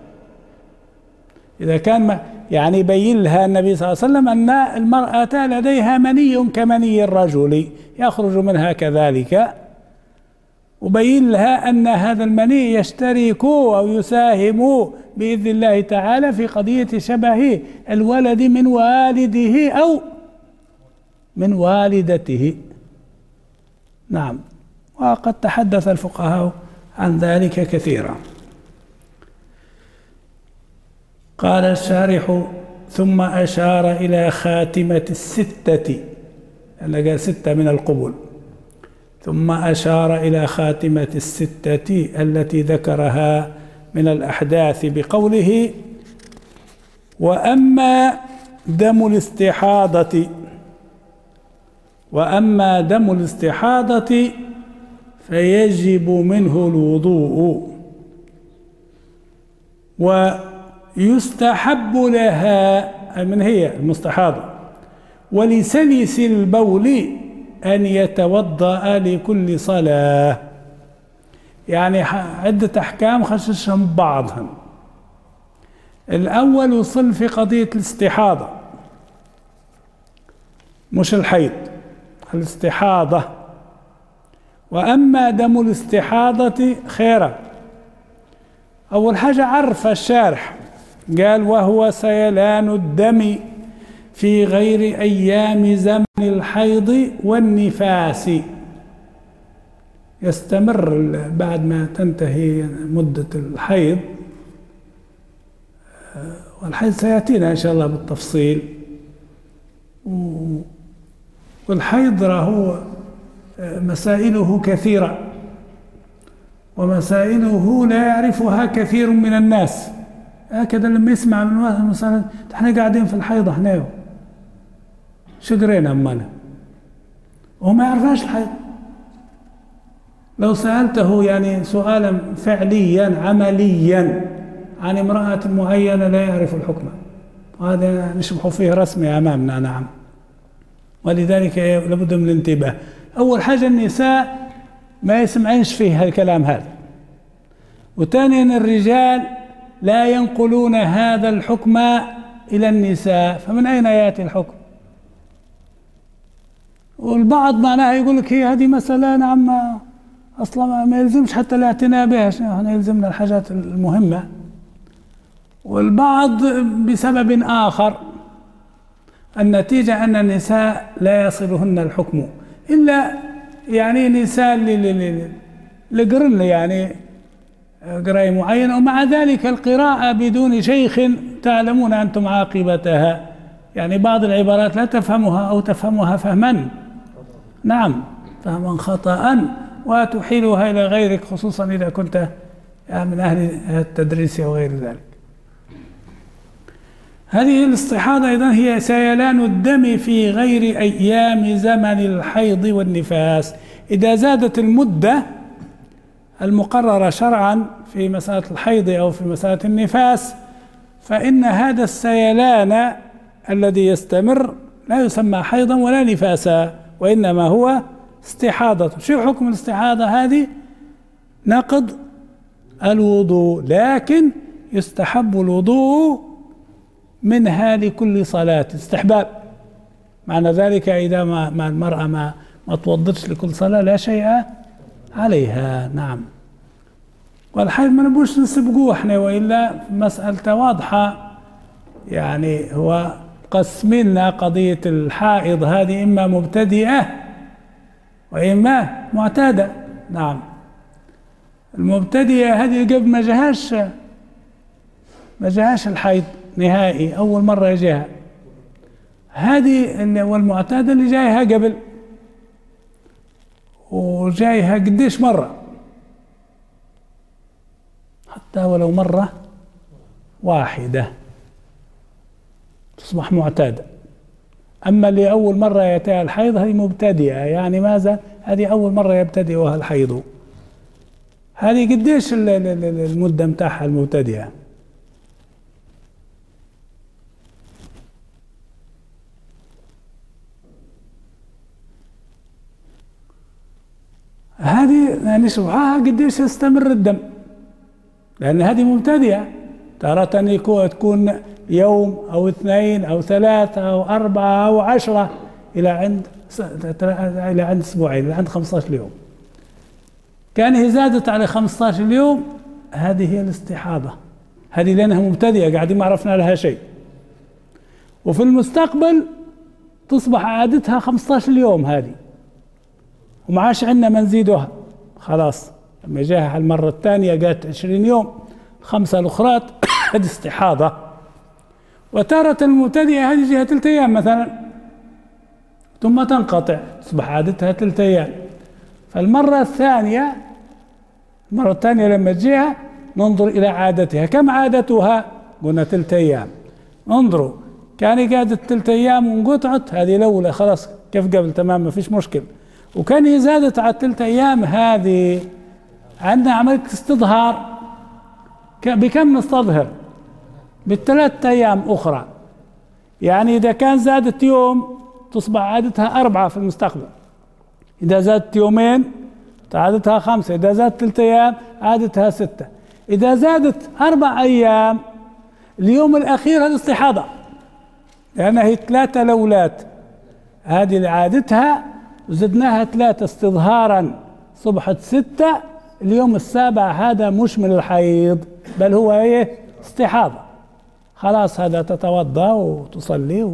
إذا كان يعني يبين لها النبي صلى الله عليه وسلم أن المرأة لديها مني كمني الرجل يخرج منها كذلك، وبين لها أن هذا المني يشترك أو يساهم بإذن الله تعالى في قضية شبه الولد من والده أو من والدته. نعم، وقد تحدث الفقهاء عن ذلك كثيرا. قال الشارح: ثم أشار إلى خاتمة الستة، لقى ستة من القبل، ثم أشار إلى خاتمة الستة التي ذكرها من الأحداث بقوله: وأما دم الاستحاضة وأما دم الاستحاضة فيجب منه الوضوء، ويستحب لها، من هي المستحاضة، ولسلس البول أن يتوضأ لكل صلاة. يعني عدة أحكام خششهم بعضهم. الأول وصل في قضية الاستحاضة، مش الحيض، الاستحاضة. وأما دم الاستحاضة خيرا. أول حاجة عرف الشارح قال: وهو سيلان الدم في غير أيام زمن الحيض والنفاس، يستمر بعد ما تنتهي مدة الحيض، والحيض سيأتينا إن شاء الله بالتفصيل. والحيض هو مسائله كثيرة، ومسائله لا يعرفها كثير من الناس. هكذا لما يسمع من واحد مثلا: احنا قاعدين في الحيض احنا شو قرينا امنا، وهو ما يعرفهاش الحيض. لو سألته يعني سؤالا فعليا عمليا عن امرأة معينة لا يعرف الحكم، وهذا نشبه فيه رسمي أمامنا. نعم. ولذلك لابد من الانتباه. أول حاجة النساء ما يسمعينش فيه الكلام هذا، وثانيا الرجال لا ينقلون هذا الحكم إلى النساء، فمن أين يأتي الحكم؟ والبعض معناها يقول لك هي هذه مسألة نعم أصلا ما يلزمش حتى الاعتناء بها، احنا يلزمنا الحاجات المهمة. والبعض بسبب آخر، النتيجة أن النساء لا يصلهن الحكم إلا يعني نساء لقرن يعني قراءة معينة، ومع ذلك القراءة بدون شيخ تعلمون أنتم عاقبتها. يعني بعض العبارات لا تفهمها أو تفهمها فهما نعم فهما خطأ، وتحيلها إلى غيرك، خصوصا إذا كنت من أهل التدريس أو غير ذلك. هذه الاستحاضة أيضا هي سيلان الدم في غير أيام زمن الحيض والنفاس. إذا زادت المدة المقررة شرعا في مسألة الحيض أو في مسألة النفاس، فإن هذا السيلان الذي يستمر لا يسمى حيضا ولا نفاسا، وإنما هو استحاضة. شو حكم الاستحاضة هذه؟ نقض الوضوء، لكن يستحب الوضوء منها لكل صلاة استحباب. معنى ذلك إذا ما, ما المرأة ما, ما توضتش لكل صلاة لا شيء عليها. نعم. والحيض ما نبوش نسبقوه احنا، وإلا مسألة واضحة. يعني هو قسمنا قضية الحائض هذه إما مبتدئة وإما معتادة. نعم. المبتدئة هذه قبل ما جاهاش ما جاهاش الحيض نهائي، أول مرة يجيها. هذه والمعتادة اللي جايها قبل، وجايها قديش مرة، حتى ولو مرة واحدة تصبح معتادة. أما اللي أول مرة يأتيها الحيض هذه مبتدئة، يعني ماذا؟ هذه أول مرة يبتدئها الحيض. هذه قديش المدة متاعها المبتدئة؟ هذه نشوفها قديش يستمر الدم، لأن هذه مبتدئة. تارة تكون يوم أو اثنين أو ثلاثة أو أربعة أو عشرة إلى عند إلى عند أسبوعين، إلى عند خمسة عشر يوم. كان هي زادت على خمسة عشر يوم، هذه هي الاستحاضة. هذه لأنها مبتدئة قاعدين ما عرفنا لها شيء. وفي المستقبل تصبح عادتها خمسة عشر يوم هذه، وما عادش عندنا ما نزيدها خلاص. لما جاها المرة الثانية قالت عشرين يوم، خمسة الأخرى هذه استحاضة. وتارة المبتدئة هذه جهة ثلاثة أيام مثلا، ثم تنقطع، تصبح عادتها ثلاثة أيام. فالمرة الثانية المرة الثانية لما تجيها ننظر إلى عادتها. كم عادتها؟ قلنا ثلاثة أيام. انظروا، كان قعدت ثلاثة أيام وانقطعت، هذه الأولى خلاص كيف قبل تمام ما فيش مشكل. وكان هي زادت على ثلاثة أيام، هذه عندنا عملية استظهار. بكم نستظهر؟ بالثلاثة أيام أخرى. يعني إذا كان زادت يوم تصبح عادتها أربعة في المستقبل، إذا زادت يومين عادتها خمسة، إذا زادت ثلاثة أيام عادتها ستة، إذا زادت أربع أيام اليوم الأخير الاستحاضة، لأنها هي ثلاثة لولات، هذه اللي عادتها وزدناها ثلاثة استظهارا صبحت ستة، اليوم السابع هذا مش من الحيض بل هو ايه استحاضة، خلاص هذا تتوضأ وتصلي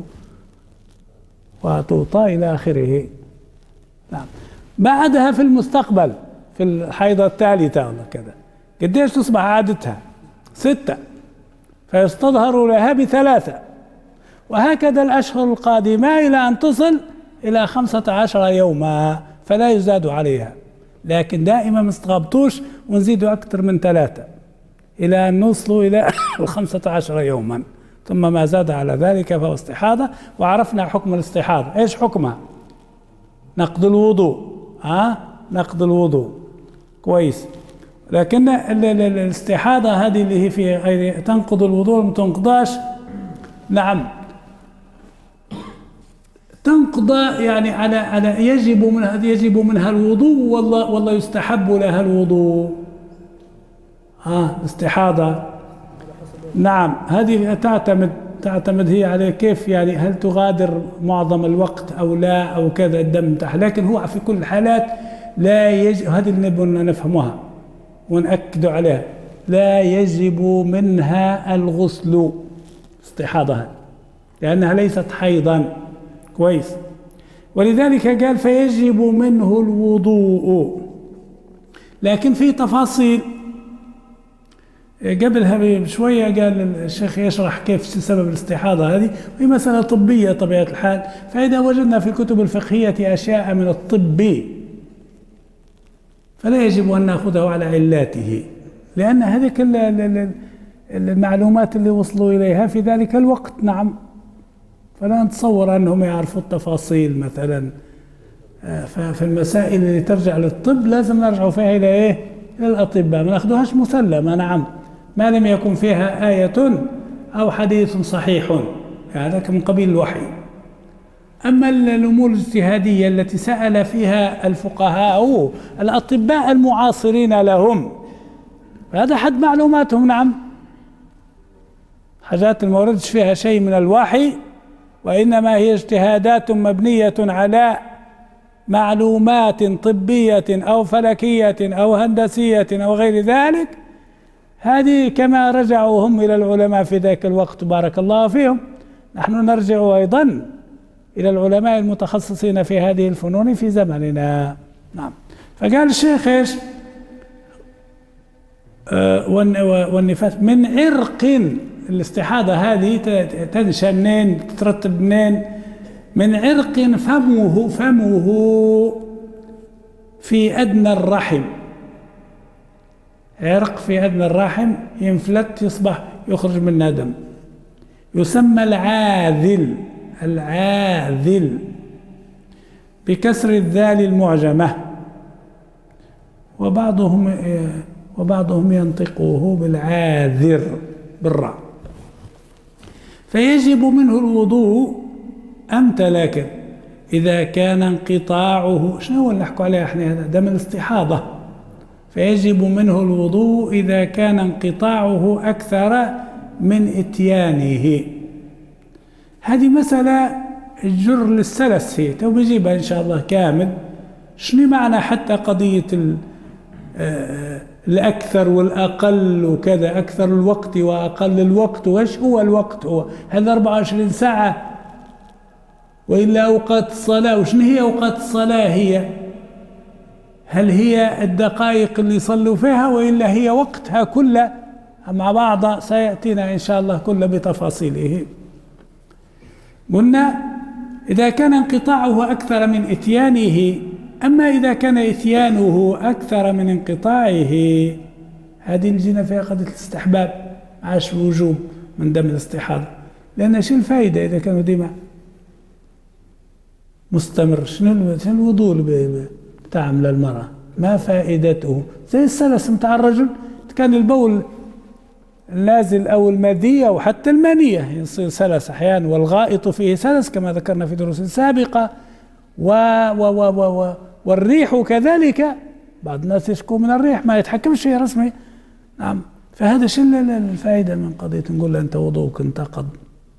وتوطى إلى آخره. نعم. بعدها في المستقبل في الحيضة الثالثة ولا كذا قديش تصبح عادتها؟ ستة، فيستظهر لها بثلاثة، وهكذا الأشهر القادمة إلى أن تصل إلى خمسة عشر يوما، فلا يزاد عليها، لكن دائما ما نستغبطوش ونزيدوا أكثر من ثلاثة إلى أن نوصلوا إلى الخمسة عشر يوما، ثم ما زاد على ذلك فهو استحاضة. وعرفنا حكم الاستحاضة، إيش حكمها؟ نقض الوضوء، ها نقض الوضوء كويس، لكن الاستحاضة هذه اللي هي في غير تنقض الوضوء ما تنقضاش. نعم تنقض يعني على على يجب منها يجب منها الوضوء والله والله يستحب لها الوضوء. ها الاستحاضة نعم هذه تعتمد تعتمد هي على كيف يعني هل تغادر معظم الوقت أو لا أو كذا الدم تحت، لكن هو في كل الحالات لا يجب، هذه اللي نبغى نفهمها ونأكد عليها، لا يجب منها الغسل استحاضة لأنها ليست حيضا كويس، ولذلك قال فيجب منه الوضوء. لكن في تفاصيل قبلها بشوية قال الشيخ يشرح كيف سبب الاستحاضة هذه، وهي مسألة طبية طبيعة الحال، فإذا وجدنا في الكتب الفقهية أشياء من الطب فلا يجب أن نأخذه على علاته، لأن هذه كل المعلومات اللي وصلوا إليها في ذلك الوقت. نعم فلا نتصور أنهم يعرفوا التفاصيل مثلا، ففي المسائل اللي ترجع للطب لازم نرجع فيها إلى إيه؟ إلى الأطباء، ما نأخذوهاش مسلمة. نعم ما لم يكن فيها آية أو حديث صحيح، هذا من قبيل الوحي. أما الأمور الاجتهادية التي سأل فيها الفقهاء الأطباء المعاصرين لهم هذا حد معلوماتهم. نعم حاجات ما وردش فيها شيء من الوحي، وإنما هي اجتهادات مبنية على معلومات طبية أو فلكية أو هندسية أو غير ذلك، هذه كما رجعوا هم إلى العلماء في ذاك الوقت بارك الله فيهم، نحن نرجع أيضا إلى العلماء المتخصصين في هذه الفنون في زمننا. نعم فقال الشيخ إيش؟ آه والنفاس من عرق، الاستحاضة هذه تنشأ منين؟ تترتب منين؟ من عرق فمه فمه في أدنى الرحم، عرق في أدنى الرحم ينفلت يصبح يخرج منه دم، يسمى العاذل، العاذل بكسر الذال المعجمة، وبعضهم وبعضهم ينطقه بالعاذر بالراء. فيجب منه الوضوء أمتى، لكن إذا كان انقطاعه، شنو هو اللي نحكوا عليه احنا هذا؟ دم الاستحاضة. فيجب منه الوضوء إذا كان انقطاعه أكثر من إتيانه. هذه مسألة الجر للسلس، هي تو بيجيبها إن شاء الله كامل. شنو معنى حتى قضية الأكثر والأقل وكذا، أكثر الوقت وأقل الوقت، وإيش هو الوقت؟ هو هذا أربعة وعشرين ساعة وإلا أوقات الصلاة؟ وشنو هي أوقات الصلاة؟ هي هل هي الدقائق اللي يصلوا فيها وإلا هي وقتها كله مع بعض؟ سيأتينا إن شاء الله كله بتفاصيله. قلنا إذا كان انقطاعه أكثر من إتيانه، أما إذا كان إتيانه أكثر من انقطاعه هذه نجينا فيها قضية الاستحباب عاش الوجوب من دم الاستحاضة، لأن شو الفائدة إذا كانوا ديما مستمر؟ شنو الوضوء اللي بتعمل المرأة؟ ما فائدته؟ زي السلس متاع الرجل، كان البول النازل أو المذي أو حتى المنية يصير سلس أحيانا، والغائط فيه سلس كما ذكرنا في دروس سابقة، و و و و والريح كذلك، بعض الناس يشكو من الريح ما يتحكمش فيها رسمي. نعم، فهذا شو الفائدة من قضية نقول له أنت وضوءك انتقض؟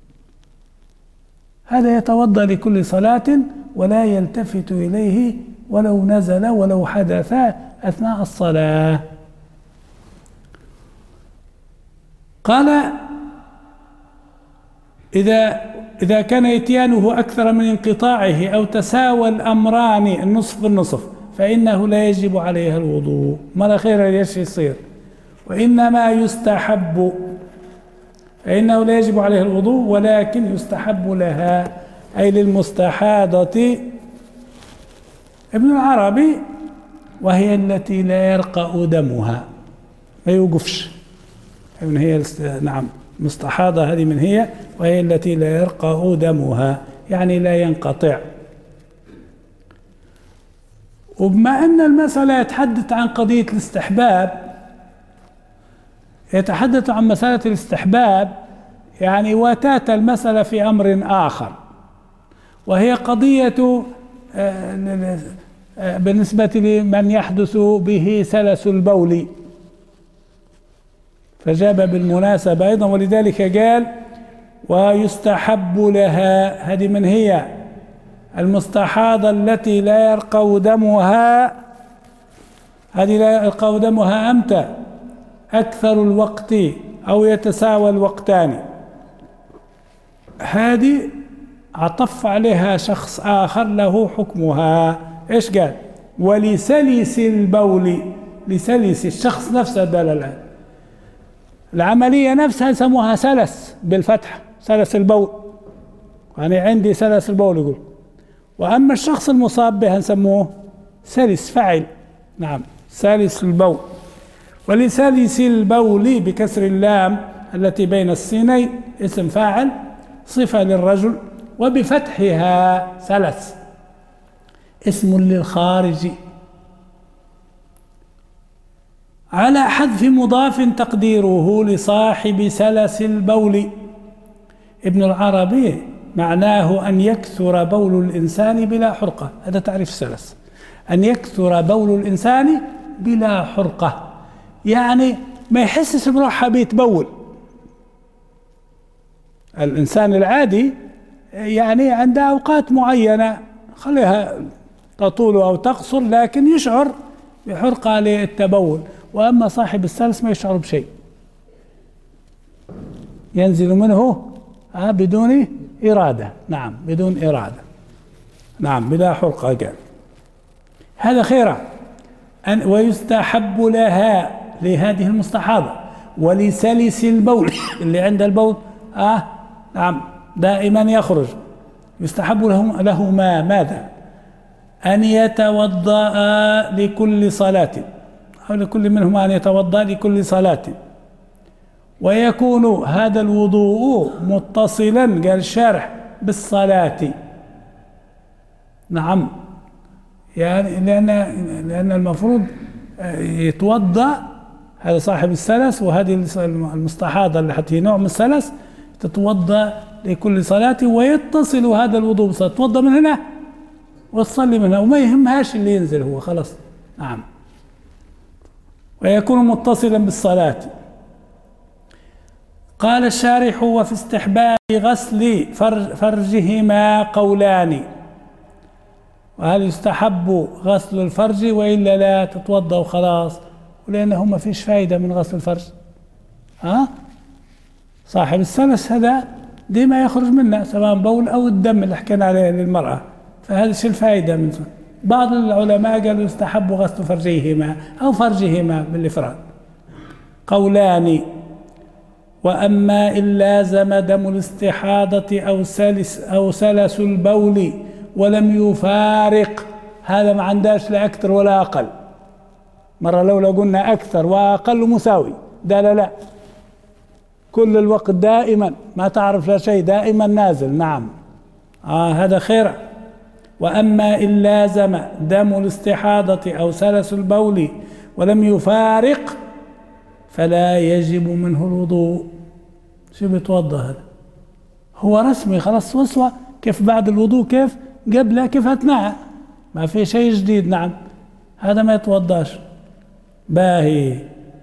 هذا يتوضأ لكل صلاة ولا يلتفت إليه ولو نزل ولو حدث أثناء الصلاة. قال إذا إذا كان إتيانه أكثر من انقطاعه أو تساوى الأمران النصف بالنصف فإنه لا يجب عليها الوضوء. مرة خير ليش يصير؟ وإنما يستحب، فإنه لا يجب عليها الوضوء ولكن يستحب لها، أي للمستحاضة. ابن العربي وهي التي لا يرقأ دمها، ما يوقفش، من هي نعم مستحاضة هذه من هي، وهي التي لا يرقأ دمها يعني لا ينقطع. وبما أن المسألة يتحدث عن قضية الاستحباب، يتحدث عن مسألة الاستحباب يعني وتات المسألة في أمر آخر، وهي قضية بالنسبة لمن يحدث به سلس البول، فجاب بالمناسبة أيضا، ولذلك قال ويستحب لها. هذه من هي؟ المستحاضة التي لا يرقى دمها، هذه لا يرقى دمها أمتى؟ أكثر الوقت أو يتساوى الوقتان. هذه عطف عليها شخص آخر له حكمها. إيش قال؟ ولسلس البول، لسلس الشخص نفسه دلالة، العملية نفسها يسموها سلس بالفتح، سلس البول، يعني عندي سلس البول يقول. وأما الشخص المصاب بها نسموه سلس فعل، نعم سلس البول. ولسلس البول بكسر اللام التي بين السينين اسم فاعل صفة للرجل، وبفتحها سلس اسم للخارج، على حذف مضاف تقديره لصاحب سلس البول. ابن العربي معناه أن يكثر بول الإنسان بلا حرقة، هذا تعريف السلس، أن يكثر بول الإنسان بلا حرقة، يعني ما يحسش بروحه بيتبول. الإنسان العادي يعني عنده أوقات معينة خليها تطول أو تقصر لكن يشعر بحرقة للتبول، وأما صاحب السلس ما يشعر بشيء، ينزل منه بدون إرادة، نعم بدون إرادة، نعم بلا حرقة قال. هذا خيرا. أن ويستحب لها لهذه المستحاضة ولسلس البول اللي عند البول آه نعم دائما يخرج، يستحب لهم لهما ماذا؟ أن يتوضأ لكل صلاة، أو لكل منهما أن يتوضأ لكل صلاة، ويكون هذا الوضوء متصلا قال الشارح بالصلاة، نعم يعني لأن لأن المفروض يتوضأ هذا صاحب السلس، وهذه المستحاضة اللي حتى نوع من السلس تتوضأ لكل صلاة، ويتصل هذا الوضوء بصلاة، تتوضأ من هنا وتصلي من هنا وما يهمهاش اللي ينزل هو خلاص، نعم ويكون متصلا بالصلاة. قال الشارح وفي استحباب غسل فرج فرجهما قولان، وهل يستحب غسل الفرج وإلا لا تتوضأ وخلاص؟ ولأنه ما فيش فايدة من غسل الفرج، ها صاحب السلس هذا ديما يخرج منه سواء بول أو الدم اللي حكينا عليه للمرأة، فهذا شو الفائدة منه؟ بعض العلماء قالوا يستحب غسل فرجيهما أو فرجهما بالإفراد قولان. وأما إن لازم دم الاستحاضة أو سلس أو سلس البول ولم يفارق، هذا ما عندهاش لا أكثر ولا أقل. مرة لولا قلنا أكثر وأقل مساوي، ده لا لا كل الوقت دائما ما تعرف لا شيء، دائما نازل، نعم آه هذا خير. وأما إن لازم دم الاستحاضة أو سلس البول ولم يفارق فلا يجب منه الوضوء. شو بيتوضأ هذا؟ هو رسمي خلاص وسوى، كيف بعد الوضوء كيف قبله كيف أثناء، ما في شيء جديد. نعم هذا ما يتوضاش باهي،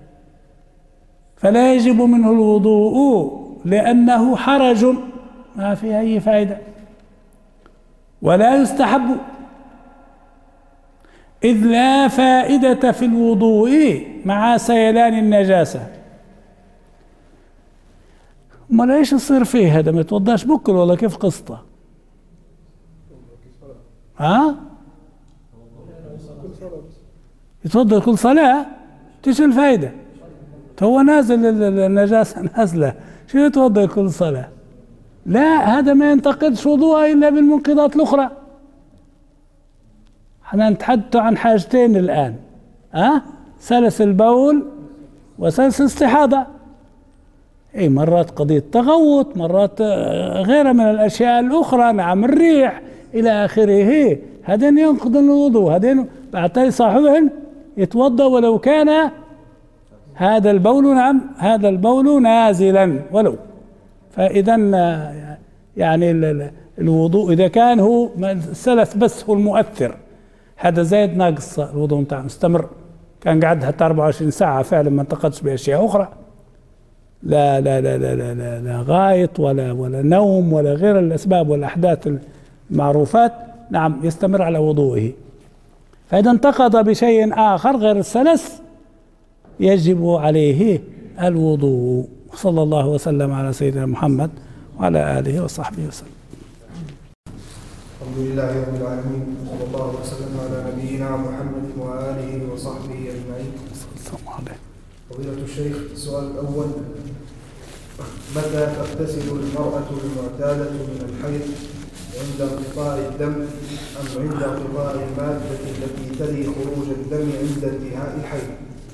فلا يجب منه الوضوء لأنه حرج ما في أي فائدة، ولا يستحب إذ لا فائدة في الوضوء مع سيلان النجاسة. ما ليش يصير فيه هذا؟ ما يتوضاش بكل ولا كيف قصته؟ ها؟ يتوضا كل صلاة؟ ايش الفائدة؟ هو نازل النجاسة نازلة، شو يتوضا كل صلاة؟ لا، هذا ما ينتقدش وضوءه إلا بالمنقضات الأخرى. احنا نتحدث عن حاجتين الآن، ها؟ سلس البول وسلس الاستحاضة. اي مرات قضية تغوط، مرات غيرها من الأشياء الأخرى، نعم الريح إلى آخره، هذين ينقضن الوضوء، هذين بعد صاحبهن يتوضا ولو كان هذا البول، نعم هذا البول نازلا ولو. فإذا يعني الوضوء إذا كان هو السلس بس هو المؤثر، هذا زايد ناقص الوضوء نتاعه مستمر، كان قعد حتى أربعة وعشرين ساعة فعلا ما انتقدش بأشياء أخرى، لا لا لا لا لا, لا, لا غائط ولا ولا نوم ولا غير الأسباب والأحداث المعروفات، نعم يستمر على وضوئه. فإذا انتقض بشيء آخر غير السلس يجب عليه الوضوء. صلى الله وسلم على سيدنا محمد وعلى آله وصحبه وسلم. الحمد لله رب العالمين، صلى الله وسلم على نبينا محمد وآله وصحبه أجمعين. فضيلة الشيخ، السؤال الأول: متى تغتسل المرأة المعتادة من الحيض؟ عند انقطاع الدم أم عند انقطاع المادة التي تلي خروج الدم عند انتهاء الحيض؟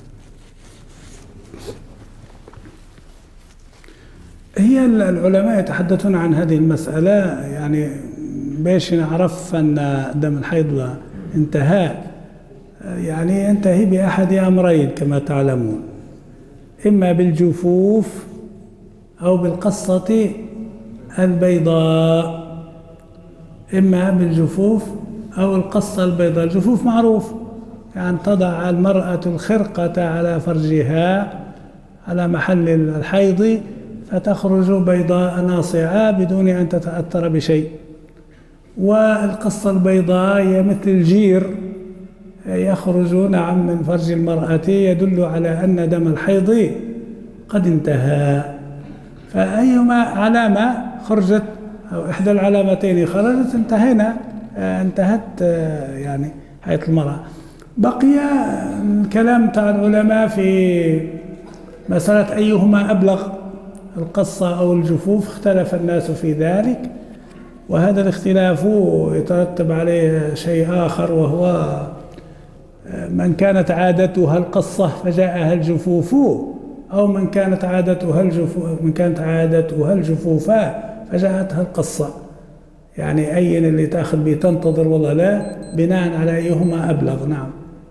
هي العلماء يتحدثون عن هذه المسألة، يعني باش نعرف أن دم الحيض انتهاء، يعني ينتهي بأحد أمرين كما تعلمون، إما بالجفوف أو بالقصة البيضاء، إما بالجفوف أو القصة البيضاء. الجفوف معروف، يعني تضع المرأة الخرقة على فرجها على محل الحيض فتخرج بيضاء ناصعة بدون أن تتأثر بشيء. والقصة البيضاء هي مثل الجير يخرج نعم من فرج المرأة، يدل على أن دم الحيض قد انتهى. فأيما علامة خرجت أو إحدى العلامتين خرجت انتهينا، انتهت يعني حياة المرأة. بقي الكلام تاع العلماء في مسألة أيهما أبلغ، القصة أو الجفوف، اختلف الناس في ذلك، وهذا الاختلاف يترتب عليه شيء آخر، وهو من كانت عادتها القصة فجاءها الجفوف، أو من كانت عادتها الجفوف من كانت عادتها الجفوف فجاءتها القصة، يعني أي اللي تأخذ به تنتظر والله لا، بناء على أيهما أبلغ. نعم.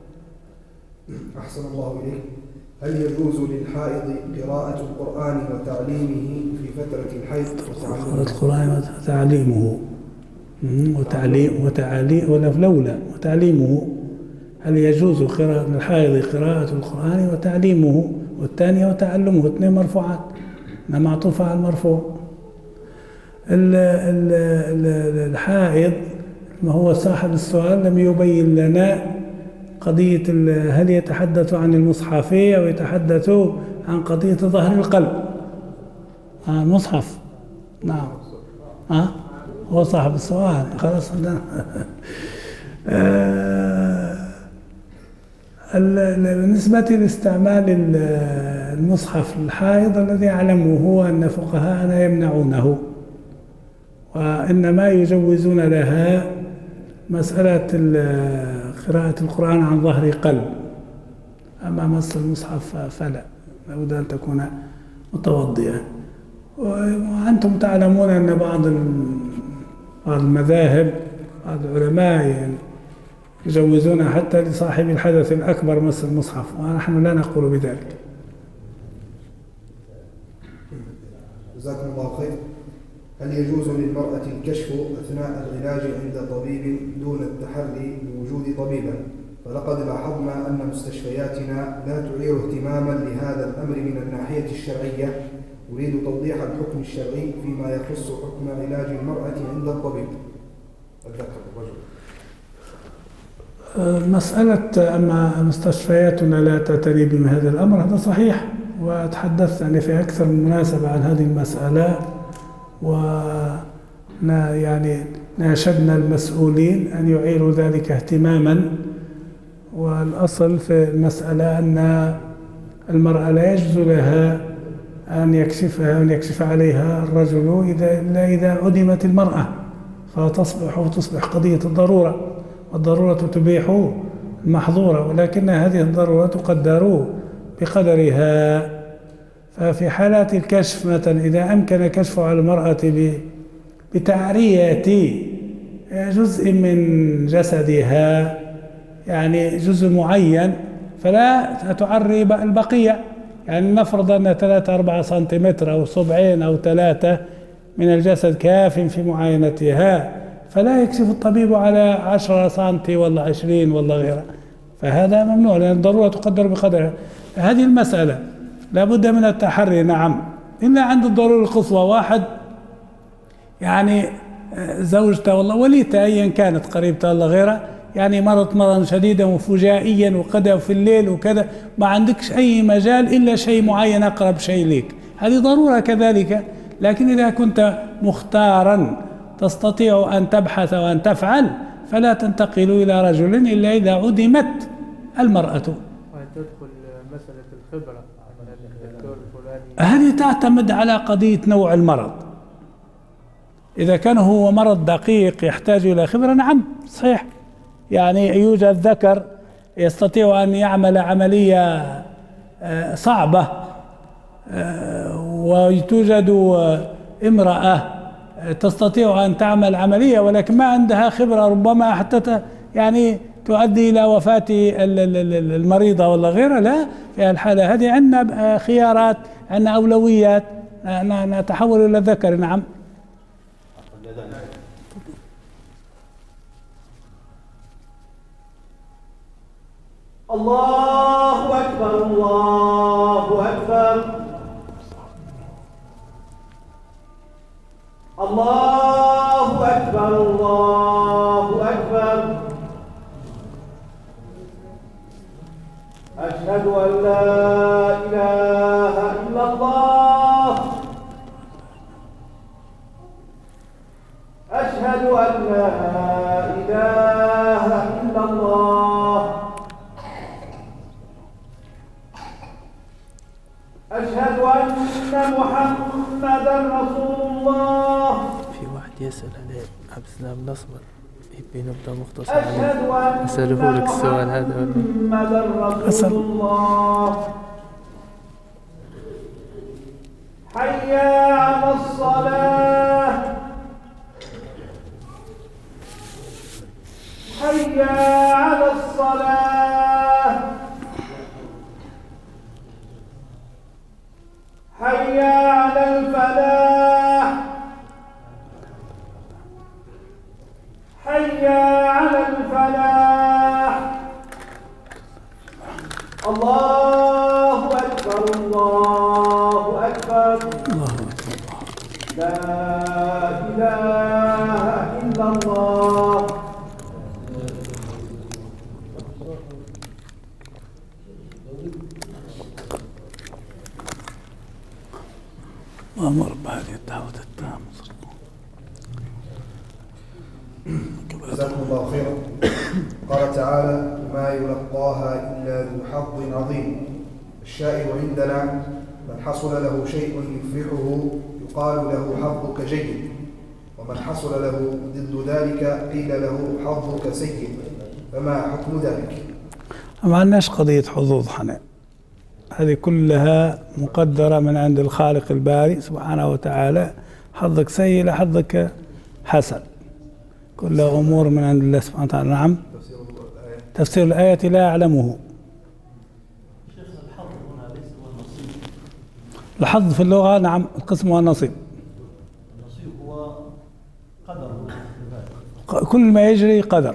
أحسن الله إليك. هل يجوز للحائض قراءة القرآن وتعليمه في فترة الحيض؟ قراءة القرآن وتعليمه وتعليم وتعليم ولا لولا وتعليمه. هل يجوز قراءة الحائض قراءة القرآن وتعليمه؟ والثانية وتعلمه، اثنين مرفوعات، إنما معطوفة على المرفوع. الحائض ما هو صاحب السؤال لم يبين لنا قضية هل يتحدث عن المصحف أو يتحدث عن قضية ظهر القلب. آه المصحف. نعم. آه هو صاحب السؤال خلاص. آه بالنسبة لاستعمال المصحف الحائض، الذي أعلمه هو أن فقهاءنا يمنعونه، وإنما يجوزون لها مسألة قراءة القرآن عن ظهر قلب، أما مس المصحف فلا، لابد أن تكون متوضئة. وأنتم تعلمون أن بعض بعض المذاهب، بعض العلماء يجوزون حتى لصاحب الحدث الأكبر مس المصحف، ونحن لا نقول بذلك. جزاكم الله خير. هل يجوز للمرأة الكشف أثناء العلاج عند طبيب دون التحري بوجود طبيبا؟ فلقد لاحظنا أن مستشفياتنا لا تعير اهتماما لهذا الأمر من الناحية الشرعية. أريد توضيح الحكم الشرعي فيما يخص حكم علاج المرأة عند الطبيب الذكر الرجل. مسألة أن مستشفياتنا لا تعتني بهذا الأمر هذا صحيح، وتحدثت يعني في أكثر من مناسبة عن هذه المسألة، و يعني ناشدنا المسؤولين أن يعيروا ذلك اهتماما. والأصل في المسألة أن المرأة لا يجوز لها أن يكشفها أن يكشف عليها الرجل إذا إلا إذا عدمت المرأة، فتصبح تصبح قضية الضرورة، والضرورة تبيح المحظورة، ولكن هذه الضرورة تقدر بقدرها. ففي حالات الكشف مثلا إذا أمكن كشف على المرأة بتعرية جزء من جسدها، يعني جزء معين، فلا تعري البقية. يعني نفرض أن ثلاثة أربعة سنتيمتر أو صبعين أو ثلاثة من الجسد كاف في معاينتها، فلا يكشف الطبيب على عشرة سنتي ولا عشرين ولا غيره، فهذا ممنوع لأن الضرورة تقدر بقدرها. هذه المسألة لابد من التحري، نعم، إلا عند الضرورة القصوى. واحد يعني زوجته والله وليته أيا كانت قريبته ولا غيره، يعني مرض مرضا شديدا وفجائيا وكذا في الليل وكذا، ما عندكش أي مجال إلا شيء معين أقرب شيء لك، هذه ضرورة كذلك. لكن إذا كنت مختارا تستطيع أن تبحث وأن تفعل فلا تنتقل إلى رجل إلا إذا عدمت المرأة. وتدخل مسألة الخبرة، الدكتور الفلاني هذه تعتمد على قضية نوع المرض. إذا كان هو مرض دقيق يحتاج إلى خبرة، نعم صحيح، يعني يوجد ذكر يستطيع أن يعمل عملية صعبة، وتوجد امرأة تستطيع أن تعمل عملية ولكن ما عندها خبرة، ربما حتى يعني تؤدي إلى وفاة المريضة ولا غيرها. لا، في الحالة هذه عندنا خيارات، عندنا أولويات، نتحول إلى الذكر. نعم. الله أكبر الله أكبر الله أكبر الله أكبر أشهد أن لا إله إلا الله أشهد أن لا إله إلا الله أشهد أن محمدا رسول الله. في واحد يسأل عليه عبسنا بنصبر يبي نبدأ مختصر أشهد أن أسأله لك السؤال هذا محمدا رسول الله. حي على الصلاة حي على الصلاة حي على الفلاح حي على الفلاح. الله أكبر الله أكبر لا إله إلا الله. وأمر بهذه الدعوة التامة. جزاكم الله خيرا. قال تعالى: ما يلقاها إلا ذو حظ عظيم. الشاعر عندنا من حصل له شيء يفرحه يقال له حظك جيد، ومن حصل له ضد ذلك قيل له حظك سيء، فما حكم ذلك؟ ما عندناش قضية حظوظ حنان، هذه كلها مقدرة من عند الخالق الباري سبحانه وتعالى. حظك سيء لحظك حسن، كلها أمور من عند الله سبحانه وتعالى. نعم. تفسير الآية لا أعلمه. الحظ في اللغة نعم القسم والنصيب. النصيب هو كل ما يجري قدر.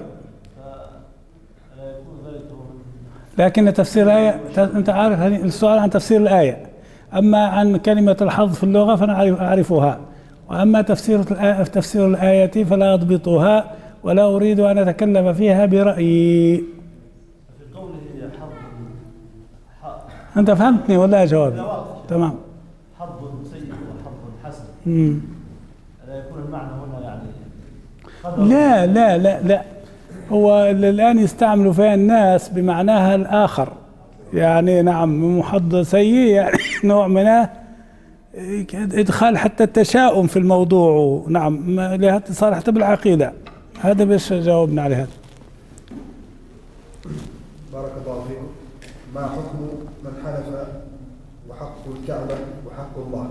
لكن تفسير الآية أنت عارف السؤال عن تفسير الآية، أما عن كلمة الحظ في اللغة فأنا أعرفها، وأما تفسير الآية تفسير الآية فلا أضبطها ولا أريد أن أتكلم فيها برأيي. في قوله حظ أنت فهمتني ولا جوابي؟ تمام. حظ سيء وحظ حسن. امم لا يكون المعنى هنا يعني لا لا لا لا هو الآن يستعملوا فيها الناس بمعناها الآخر، يعني نعم محظ سيء يعني نوع من إدخال حتى التشاؤم في الموضوع، نعم لها اتصال حتى بالعقيدة. هذا بس جاوبنا على هذا. بارك الله فيكم. ما حكم من حلف وحق الكعبة وحق الله؟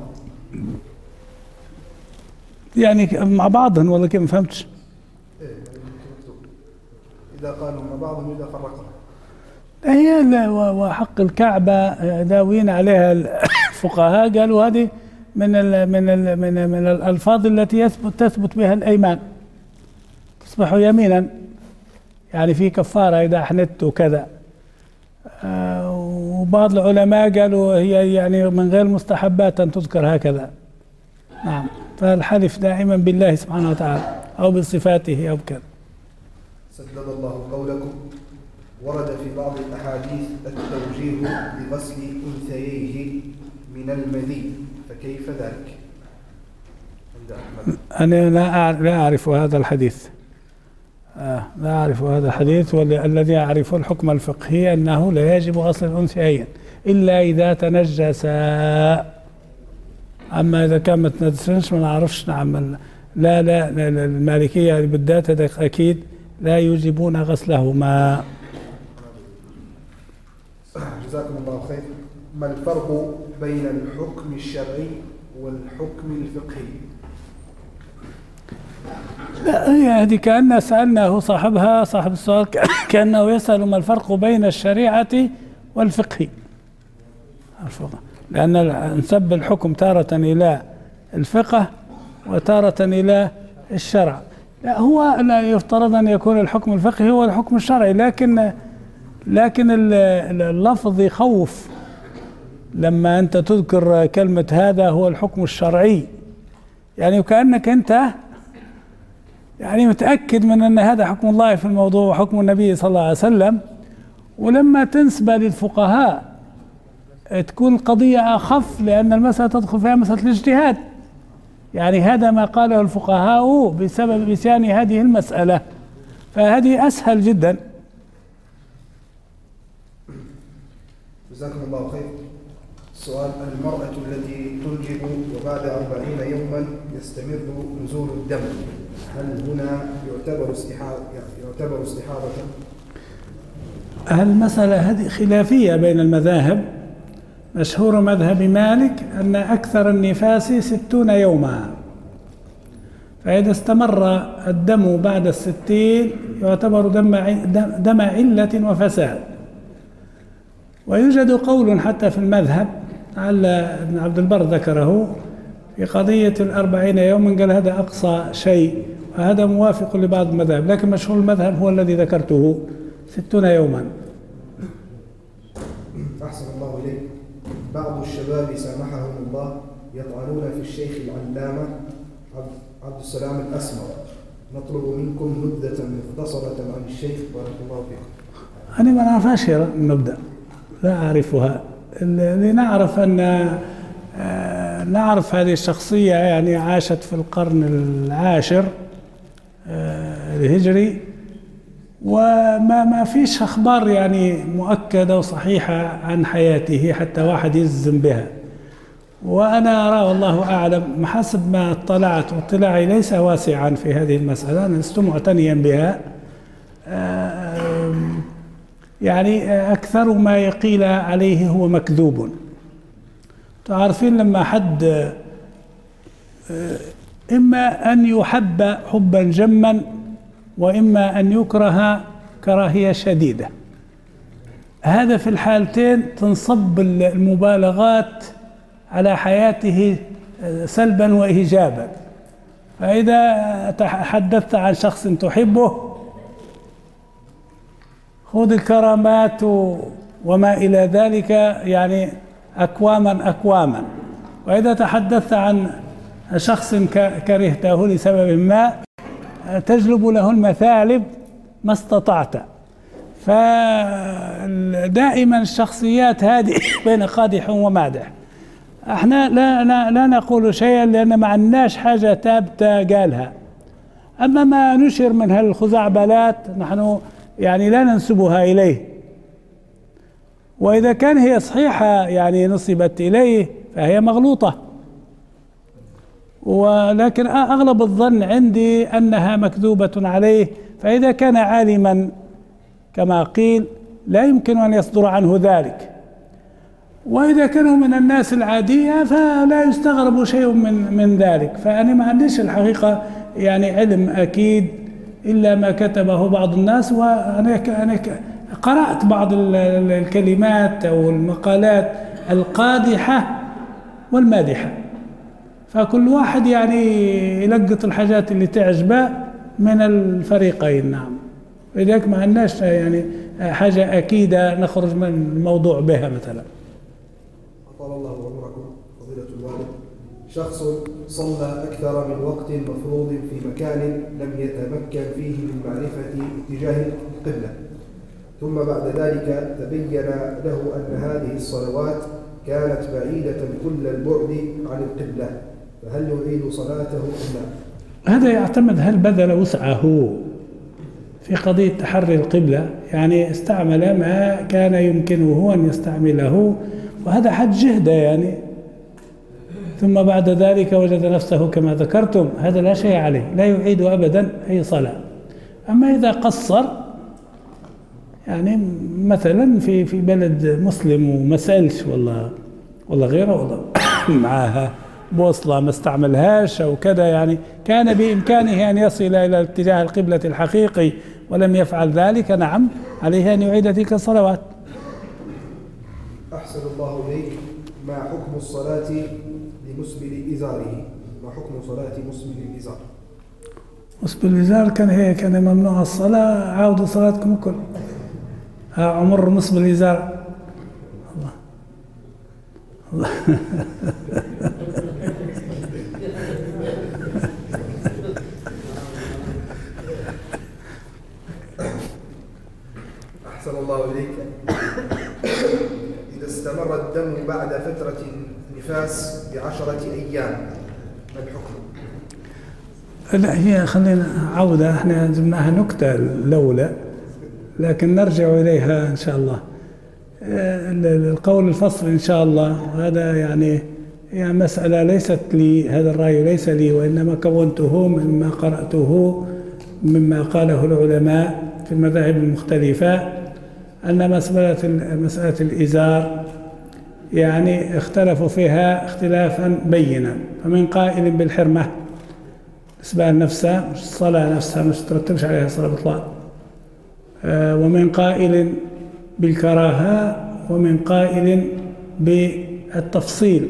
يعني مع بعضهم ولا كيف؟ ما فهمتش. إيه مكتوب إذا قالوا مع بعضهم إذا فرقوا. هي وحق الكعبة داوين عليها الفقهاء، قالوا هذه من ال من ال من من الألفاظ التي يثبت تثبت بها الأيمان، تصبح يمينا، يعني في كفارة إذا أحنت وكذا. آه وبعض العلماء قالوا هي يعني من غير مستحبات أن تذكر هكذا. نعم، فالحلف دائما بالله سبحانه وتعالى أو بصفاته أو كذا. سدد الله قولكم. ورد في بعض الأحاديث التوجيه بغسل أنثييه من المذي، فكيف ذلك؟ أنا لا لا أعرف هذا الحديث. آه لا أعرف هذا الحديث، والذي أعرفه الحكم الفقهي أنه لا يجب غسل الأنثيين إلا إذا تنجسا. أما إذا كان ما تنجسنش ما نعرفش نعمل. لا لا, لا, لا المالكية بالذات أكيد لا يجبون غسلهما. جزاكم الله خير. ما الفرق بين الحكم الشرعي والحكم الفقهي؟ لا هي هذه كأننا سألناه صاحبها صاحب السؤال كأنه يسأل ما الفرق بين الشريعة والفقه، لأن نسب الحكم تارة إلى الفقه وتارة إلى الشرع. لا هو لا يفترض أن يكون الحكم الفقهي هو الحكم الشرعي، لكن لكن اللفظ يخوف لما أنت تذكر كلمة هذا هو الحكم الشرعي، يعني وكأنك أنت يعني متأكد من أن هذا حكم الله في الموضوع وحكم النبي صلى الله عليه وسلم، ولما تنسب للفقهاء تكون القضية أخف لأن المسألة تدخل فيها مسألة الاجتهاد. يعني هذا ما قاله الفقهاء بسبب نسيان هذه المسألة، فهذه أسهل جدا. جزاكم الله خير. السؤال: المرأة التي تنجب وبعد أربعين يوما يستمر نزول الدم، هل هنا يعتبر استحاضة؟ يعتبر استحاضة؟ المسألة هذه خلافية بين المذاهب. مشهور مذهب مالك أن أكثر النفاس ستون يوما، فإذا استمر الدم بعد الستين يعتبر دم دم علة وفساد. ويوجد قول حتى في المذهب لعل ابن عبد البر ذكره في قضية الأربعين يوما، قال هذا أقصى شيء، وهذا موافق لبعض المذاهب، لكن مشهور المذهب هو الذي ذكرته ستون يوما. أحسن الله إليك. بعض الشباب سامحهم الله يطعنون في الشيخ العلامة عبد السلام الأسمر، نطلب منكم نبذة مختصرة عن الشيخ بارك الله فيكم. أنا ما نعرفهاش النبذة، لا أعرفها. اللي نعرف أن آه نعرف هذه الشخصية يعني عاشت في القرن العاشر آه الهجري، وما ما فيش أخبار يعني مؤكدة وصحيحة عن حياته حتى واحد يجزم بها. وأنا أرى والله أعلم حسب ما اطلعت، واطلاعي ليس واسعا في هذه المسألة، أنا لست معتنيا بها، آه يعني أكثر ما يقيل عليه هو مكذوب. تعرفين لما حد إما أن يحب حبا جما وإما أن يكره كراهية شديدة، هذا في الحالتين تنصب المبالغات على حياته سلبا وإيجابا. فإذا تحدثت عن شخص تحبه خذ الكرامات وما إلى ذلك يعني أكواما أكواما، وإذا تحدثت عن شخص كرهته لسبب ما تجلب له المثالب ما استطعت. فدائما الشخصيات هذه بين قادح ومادح. احنا لا, لا, لا نقول شيئا لأن ما عندناش حاجة ثابتة قالها. أما ما نشر من هالخزعبلات نحن يعني لا ننسبها إليه، وإذا كان هي صحيحة يعني نسبت إليه فهي مغلوطة، ولكن أغلب الظن عندي أنها مكذوبة عليه. فإذا كان عالما كما قيل لا يمكن أن يصدر عنه ذلك، وإذا كانوا من الناس العادية فلا يستغرب شيء من من ذلك. فأنا ما عنديش الحقيقة يعني علم أكيد إلا ما كتبه بعض الناس، وأنا أنا قرأت بعض الكلمات أو المقالات القادحة والمادحة، فكل واحد يعني يلقط الحاجات اللي تعجبه من الفريقين. نعم، لذلك ما عندناش يعني حاجة أكيدة نخرج من الموضوع بها. مثلا أطال الله عمركم فضيلة الوالد، شخص صلى أكثر من وقت مفروض في مكان لم يتمكن فيه من معرفة اتجاه القبلة، ثم بعد ذلك تبين له أن هذه الصلوات كانت بعيدة كل البعد عن القبلة، فهل يعيد صلاته أم لا؟ هذا يعتمد هل بذل وسعه في قضية تحري القبلة، يعني استعمل ما كان يمكنه أن يستعمله، وهذا حد جهده يعني، ثم بعد ذلك وجد نفسه كما ذكرتم، هذا لا شيء عليه، لا يعيد أبدا أي صلاة. أما إذا قصر يعني مثلا في في بلد مسلم وما سألش والله والله غيره والله معاها بوصلة ما استعملهاش أو كذا، يعني كان بإمكانه أن يصل إلى اتجاه القبلة الحقيقي ولم يفعل ذلك، نعم عليه أن يعيد تلك الصلوات. أحسن الله إليك، ما حكم الصلاة لمسبل إزاره؟ ما حكم صلاة مسبل الإزار؟ مسبل الإزار كان هي كان ممنوع الصلاة، عاودوا صلاتكم الكل. ها عمر مسبل الإزار الله الله أحسن الله إليك، إذا استمر الدم بعد فترة النفاس بعشرة أيام ما الحكم؟ لا هي خلينا عودة، احنا جبناها نكتة الأولى لكن نرجع إليها إن شاء الله. القول الفصل إن شاء الله، هذا يعني يعني مسألة ليست لي، هذا الرأي ليس لي، وإنما كونته مما قرأته مما قاله العلماء في المذاهب المختلفة، أن مسألة مسألة الإزار يعني اختلفوا فيها اختلافا بينا، فمن قائل بالحرمة إسبال نفسها مش الصلاة نفسها مش ترتبش عليها صلاة بطلان، ومن قائل بالكراهة، ومن قائل بالتفصيل،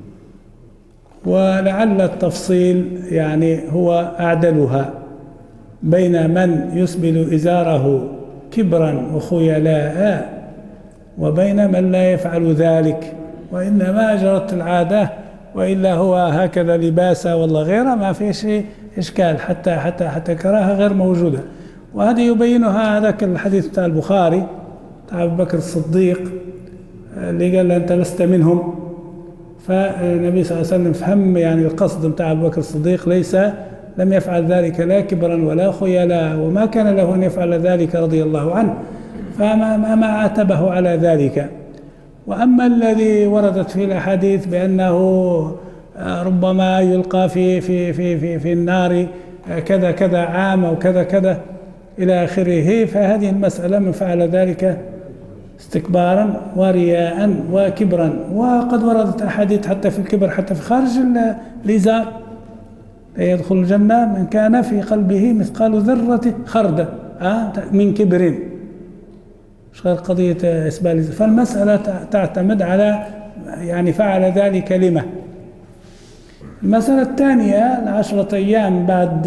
ولعل التفصيل يعني هو أعدلها بين من يسبل إزاره كبرا وخيلاء وبين من لا يفعل ذلك وإنما جرت العادة، وإلا هو هكذا لباسه والله غيره ما في شيء إشكال، حتى حتى حتى كراهة غير موجودة. وهذه يبينها هذاك الحديث بتاع البخاري بتاع أبو بكر الصديق اللي قال له أنت لست منهم، فالنبي صلى الله عليه وسلم فهم يعني القصد بتاع أبو بكر الصديق ليس لم يفعل ذلك لا كبرا ولا خيلاء، وما كان له أن يفعل ذلك رضي الله عنه، فما ما عاتبه على ذلك. وأما الذي وردت فيه الأحاديث بأنه ربما يلقى في في في في في النار كذا كذا عام أو كذا كذا إلى آخره، فهذه المسألة من فعل ذلك استكبارا ورياء وكبرا. وقد وردت أحاديث حتى في الكبر حتى في خارج الإزار، لا يدخل الجنة من كان في قلبه مثقال ذرة خردة من كبر، مش غير قضية إسبال. فالمسألة تعتمد على يعني فعل ذلك لما. المسألة الثانية العشرة أيام بعد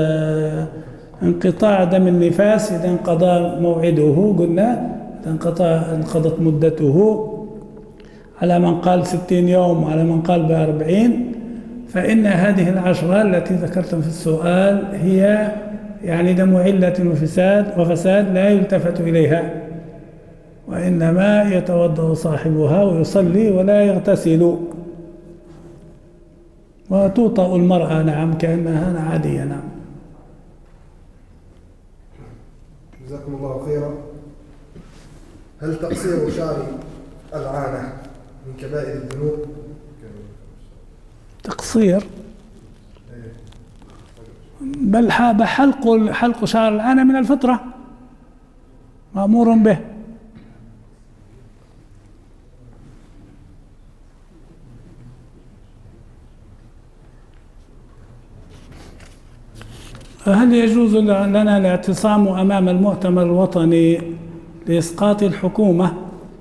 انقطاع دم النفاس، إذا انقضى موعده قلنا إذا انقطع انقضت مدته، على من قال ستين يوم وعلى من قال بأربعين، فإن هذه العشرة التي ذكرتم في السؤال هي يعني دم علة وفساد وفساد لا يلتفت إليها، وإنما يتوضأ صاحبها ويصلي ولا يغتسل، وتوطأ المرأة نعم كأنها عادية. نعم. جزاكم الله خيرا. هل تقصير شعر العانة من كبائر الذنوب؟ تقصير بل حلق حلق شعر العانة من الفطرة مأمور به. هل يجوز لنا الاعتصام أمام المؤتمر الوطني لإسقاط الحكومة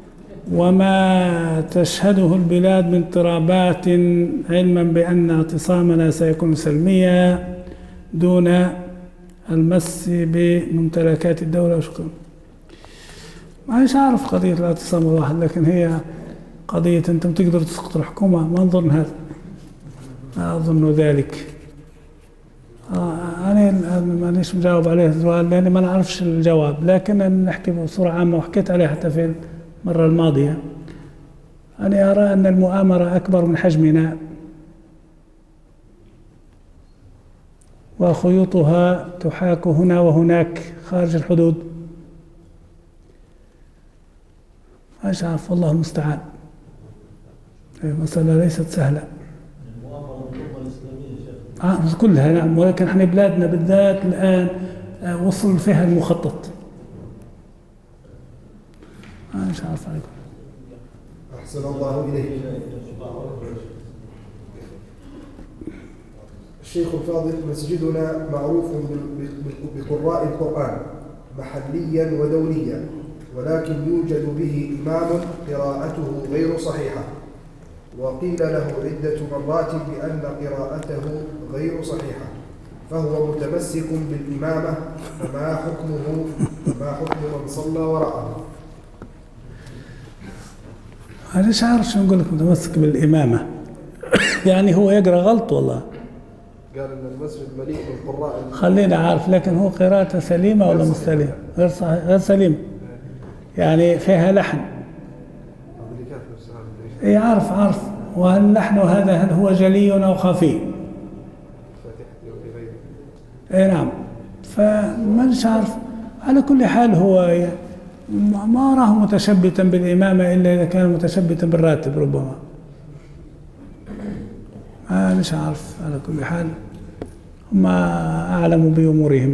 وما تشهده البلاد من اضطرابات، علما بأن اعتصامنا سيكون سلميا دون المس بممتلكات الدولة؟ شكرا. مش عارف قضية الاعتصام الواحد، لكن هي قضية أنتم تقدروا تسقطوا الحكومة، ما نظن هذا، ما أظن ذلك. آه أنا مانيش مجاوب عليه السؤال لأني ما نعرفش الجواب، لكن نحكي بصورة عامة وحكيت عليه حتى في المرة الماضية. أنا أرى أن المؤامرة أكبر من حجمنا، وخيوطها تحاك هنا وهناك خارج الحدود. مش عارف، والله المستعان. المسألة ليست سهلة. آه كلها نعم، ولكن احنا بلادنا بالذات الآن آه وصل فيها المخطط. آه مش عارف عليكم. أحسن الله إليك. الشيخ الفاضل، مسجدنا معروف بقراء القرآن محليا ودوليا، ولكن يوجد به إمام قراءته غير صحيحة، وقيل له عدة مرات بأن قراءته غير صحيحة، فهو متمسك بالإمامة، فما حكمه فما حكم من صلى وراءه؟ أنا مش عارف شو نقول لك متمسك بالإمامة. يعني هو يقرأ غلط والله. قال إن المسجد مليء بالقراء. خلينا عارف، لكن هو قراءته سليمة ولا مش سليمة؟ غير صحيح، غير سليمة. يعني فيها لحن. اي عارف عارف. واللحن هذا هل هو جلي أو خفي؟ اي نعم. فما مش عارف. على كل حال هو ما أراه متشبتا بالإمامة إلا إذا كان متشبتا بالراتب ربما. ما مش عارف. على كل حال هم أعلموا بأمورهم.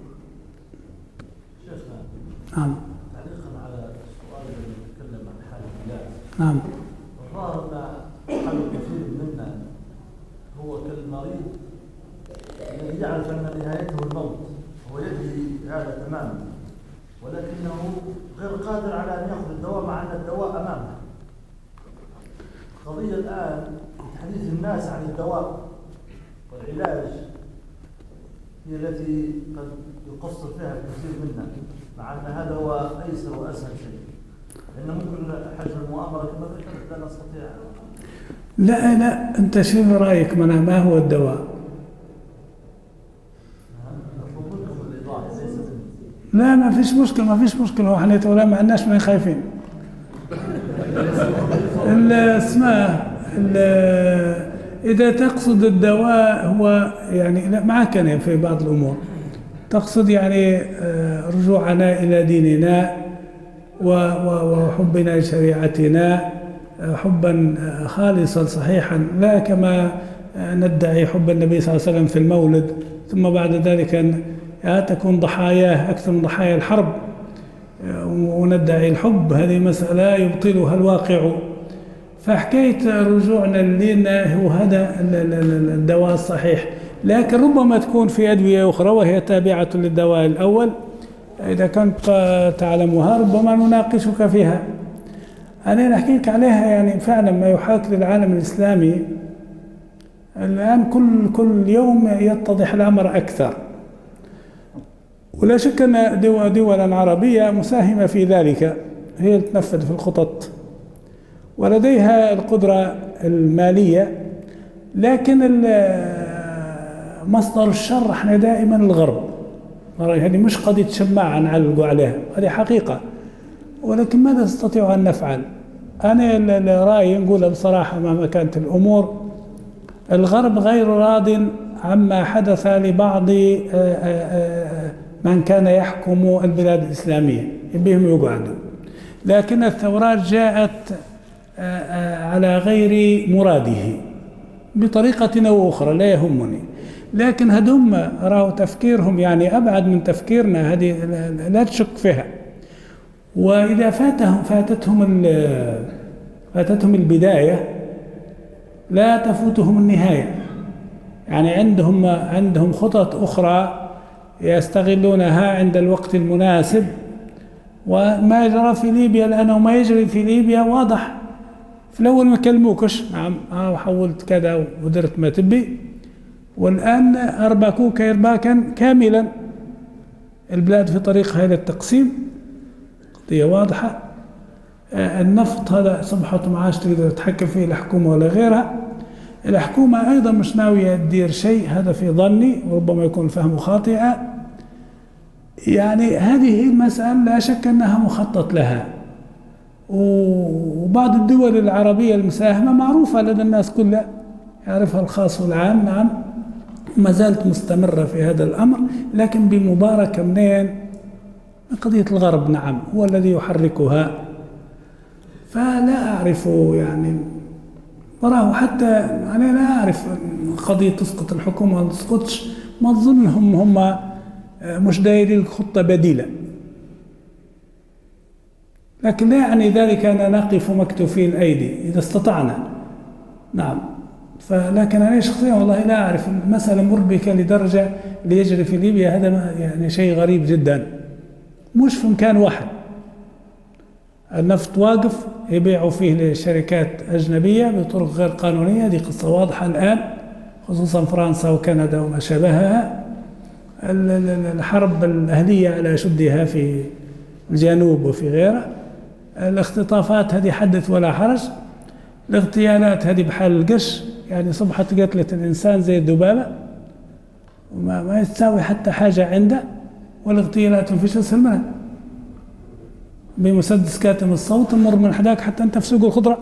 نعم. تعليقا على السؤال الذي يتكلم عن حال البلاد. نعم. الظاهر ان حال كثير منا هو كالمريض الذي يعرف ان نهايته الموت، هو يدري هذا تماما، ولكنه غير قادر على ان ياخذ الدواء مع ان الدواء امامه. القضيه الان حديث الناس عن الدواء والعلاج هي التي قد يقصر فيها الكثير منا، مع ان هذا هو ايسر واسهل شيء. لأن ممكن حجم المؤامرة كما ذكرت لا نستطيع. لا لا أنت شو رأيك منها؟ ما هو الدواء؟ لا ما فيش مشكلة، ما فيش مشكلة. وإحنا ولا ما عندناش من خايفين. اسمه إذا تقصد الدواء هو يعني لا معك أنا في بعض الأمور. تقصد يعني رجوعنا إلى ديننا وحبنا لشريعتنا حبا خالصا صحيحا، لا كما ندعي حب النبي صلى الله عليه وسلم في المولد، ثم بعد ذلك أن تكون ضحاياه أكثر من ضحايا الحرب وندعي الحب. هذه مسألة يبطلها الواقع. فحكاية رجوعنا لنا هو هذا الدواء الصحيح، لكن ربما تكون في أدوية أخرى وهي تابعة للدواء الأول، إذا كنت تعلمها ربما نناقشك فيها. أنا نحكيك عليها يعني فعلا ما يحاك للعالم الإسلامي الآن كل كل يوم يتضح الأمر أكثر، ولا شك أن دولا عربية مساهمة في ذلك، هي تنفذ في الخطط ولديها القدرة المالية، لكن مصدر الشر احنا دائما الغرب. هذه مش قضية شماعة نعلقوا عليها، هذه حقيقة، ولكن ماذا نستطيع أن نفعل؟ أنا رأيي نقولها بصراحة مهما كانت الأمور، الغرب غير راض عما حدث لبعض من كان يحكم البلاد الإسلامية، يبيهم يقعدوا، لكن الثورات جاءت على غير مراده بطريقة أو أخرى لا يهمني، لكن هدوم راهو تفكيرهم يعني أبعد من تفكيرنا، هذه لا تشك فيها. وإذا فاتهم فاتتهم فاتتهم البداية لا تفوتهم النهاية، يعني عندهم عندهم خطط أخرى يستغلونها عند الوقت المناسب. وما يجرى في ليبيا الآن وما يجري في ليبيا واضح، في الأول ما كلموكش، نعم اه حولت كذا ودرت ما تبي، والآن أربكوك إرباكا كاملا، البلاد في طريقها إلى التقسيم، قضية واضحة. آه النفط هذا صبحة معاش تقدر تتحكم فيه الحكومة ولا غيرها، الحكومة أيضا مش ناوية تدير شيء، هذا في ظني وربما يكون فهم خاطئة. يعني هذه المسألة لا شك أنها مخطط لها، وبعض الدول العربية المساهمة معروفة لدى الناس كلها، يعرفها الخاص والعام، نعم ما زالت مستمرة في هذا الأمر، لكن بمباركة منين؟ من قضية الغرب، نعم هو الذي يحركها. فلا أعرف يعني وراه حتى أنا لا أعرف قضية تسقط الحكومة ولا تسقطش، ما أظنهم هم مش دايرين خطة بديلة، لكن لا يعني ذلك أن نقف مكتوفي الأيدي إذا استطعنا، نعم. فلكن أنا شخصيا والله لا أعرف، المسألة مربكة لدرجة اللي يجري في ليبيا هذا يعني شيء غريب جدا، مش في مكان واحد. النفط واقف يبيعوا فيه لشركات أجنبية بطرق غير قانونية، دي قصة واضحة الآن، خصوصا فرنسا وكندا وما شابهها. الحرب الأهلية على شدها في الجنوب وفي غيره، الاختطافات هذه حدث ولا حرج، الاغتيالات هذه بحال القش، يعني صبحت قتلة الإنسان زي الذبابة وما ما يتساوي حتى حاجة عنده، والاغتيالات مفيش أسهل منها، بمسدس كاتم الصوت تمر من حداك حتى أنت في سوق الخضرة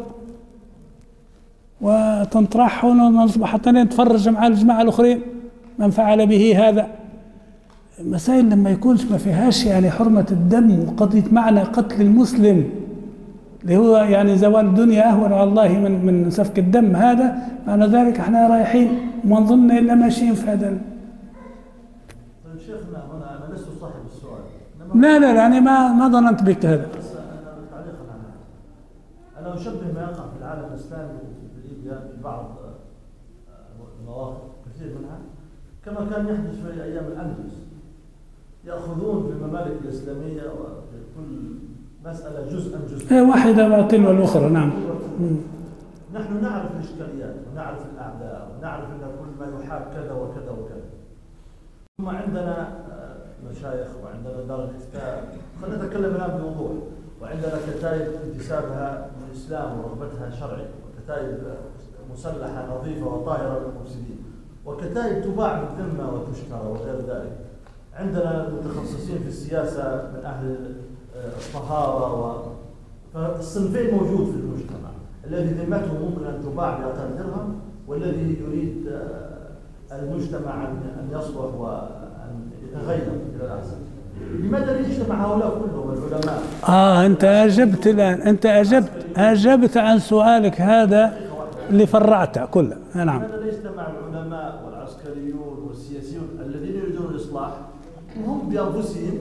وتنطرح ونصبح حتى نتفرج مع الجماعة الأخرين من فعل به هذا. مسائل لما يكونش ما فيهاش يعني حرمة الدم وقضية معنى قتل المسلم اللي هو يعني زوال الدنيا أهون على الله من من سفك الدم، هذا معنى ذلك احنا رايحين وما نظن إلا ماشيين في هذا. طيب شيخنا هنا أنا لست صاحب السؤال، لا لا يعني ما ما ظننت بك هذا. بس أنا تعليقا على هذا، أنا أشبه ما يقع في العالم الإسلامي في ليبيا في بعض المواقف كثير منها كما كان يحدث في أيام الأندلس، يأخذون في الممالك الإسلامية وفي كل مسألة جزءا جزءا، واحدة باطل والأخرى، نعم. نحن نعرف الإشكاليات ونعرف الأعداء ونعرف أن كل ما يحاك كذا وكذا وكذا، ثم عندنا مشايخ وعندنا دار الإفتاء، خلينا نتكلم الآن بوضوح، وعندنا كتائب انتسابها للإسلام ورغبتها شرعي، وكتائب مسلحة نظيفة وطاهرة للمفسدين، وكتائب تباع بالذمة وتشترى وغير ذلك. عندنا متخصصين في السياسة من أهل الطهارة و... فالصنفين موجود في المجتمع، الذي ذمته ممكن أن تباع بأقل درهم، والذي يريد المجتمع أن يصلح وأن يتغير إلى الأحسن. لماذا لا يجتمع هؤلاء كلهم العلماء؟ آه أنت أجبت الآن، أنت أجبت أجبت عن سؤالك هذا اللي فرعته كله، نعم. لماذا لا يجتمع العلماء والعسكريون والسياسيون الذين يريدون الإصلاح وهم بأنفسهم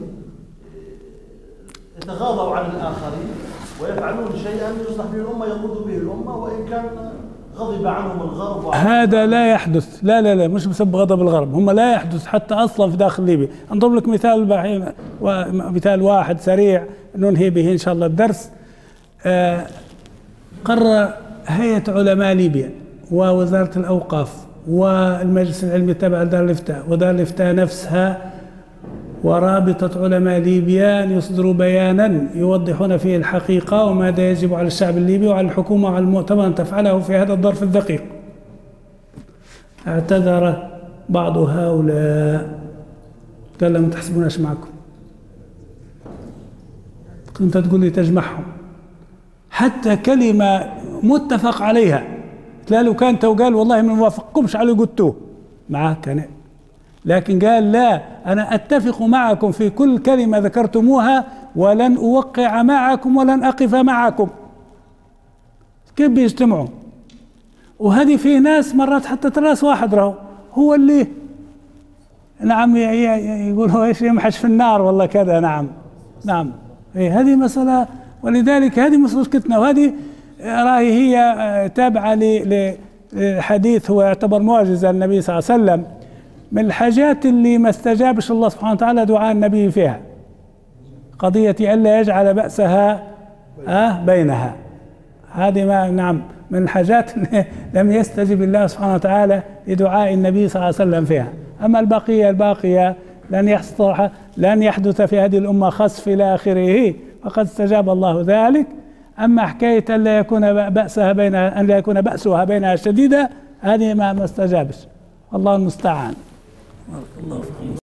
يتغاضوا عن الآخرين ويفعلون شيئا يصلح به الأمة يقود به الأمة، وإن كان غضب عنهم الغرب. هذا لا يحدث، لا لا لا مش بسبب غضب الغرب، هم لا يحدث حتى أصلا في داخل ليبيا. أضرب لك مثال ومثال واحد سريع ننهي به إن شاء الله الدرس. آه قرر هيئة علماء ليبيا ووزارة الأوقاف والمجلس العلمي تبع دار الإفتاء ودار الإفتاء نفسها ورابطة علماء ليبيا أن يصدروا بيانا يوضحون فيه الحقيقة وماذا يجب على الشعب الليبي وعلى الحكومة وعلى المؤتمر أن تفعله في هذا الظرف الدقيق. اعتذر بعض هؤلاء قال لهم ما تحسبوناش معكم، كنت تقول لي تجمعهم حتى كلمة متفق عليها، لا لو كان تو قال والله ما نوافقكمش على اللي قلتوه معاه كان، لكن قال لا أنا أتفق معكم في كل كلمة ذكرتموها ولن أوقع معكم ولن أقف معكم. كيف بيجتمعوا؟ وهذه في ناس مرات حتى تراس واحد راهو هو اللي نعم يقول هو ايش يمحش في النار والله كذا. نعم نعم إيه هذه مسألة، ولذلك هذه مشكلتنا، وهذه راهي هي تابعة لحديث هو يعتبر معجزة النبي صلى الله عليه وسلم، من الحاجات اللي ما استجابش الله سبحانه وتعالى دعاء النبي فيها قضية ألا يجعل بأسها آه بينها. هذه ما نعم من الحاجات لم يستجب الله سبحانه وتعالى لدعاء النبي صلى الله عليه وسلم فيها. أما البقية الباقية لن يحصل لن يحدث في هذه الأمة خسف إلى آخره، فقد استجاب الله ذلك. أما حكاية أن لا يكون بأسها بينها أن لا يكون بأسها بينها شديدة، هذه ما ما استجابش، الله المستعان.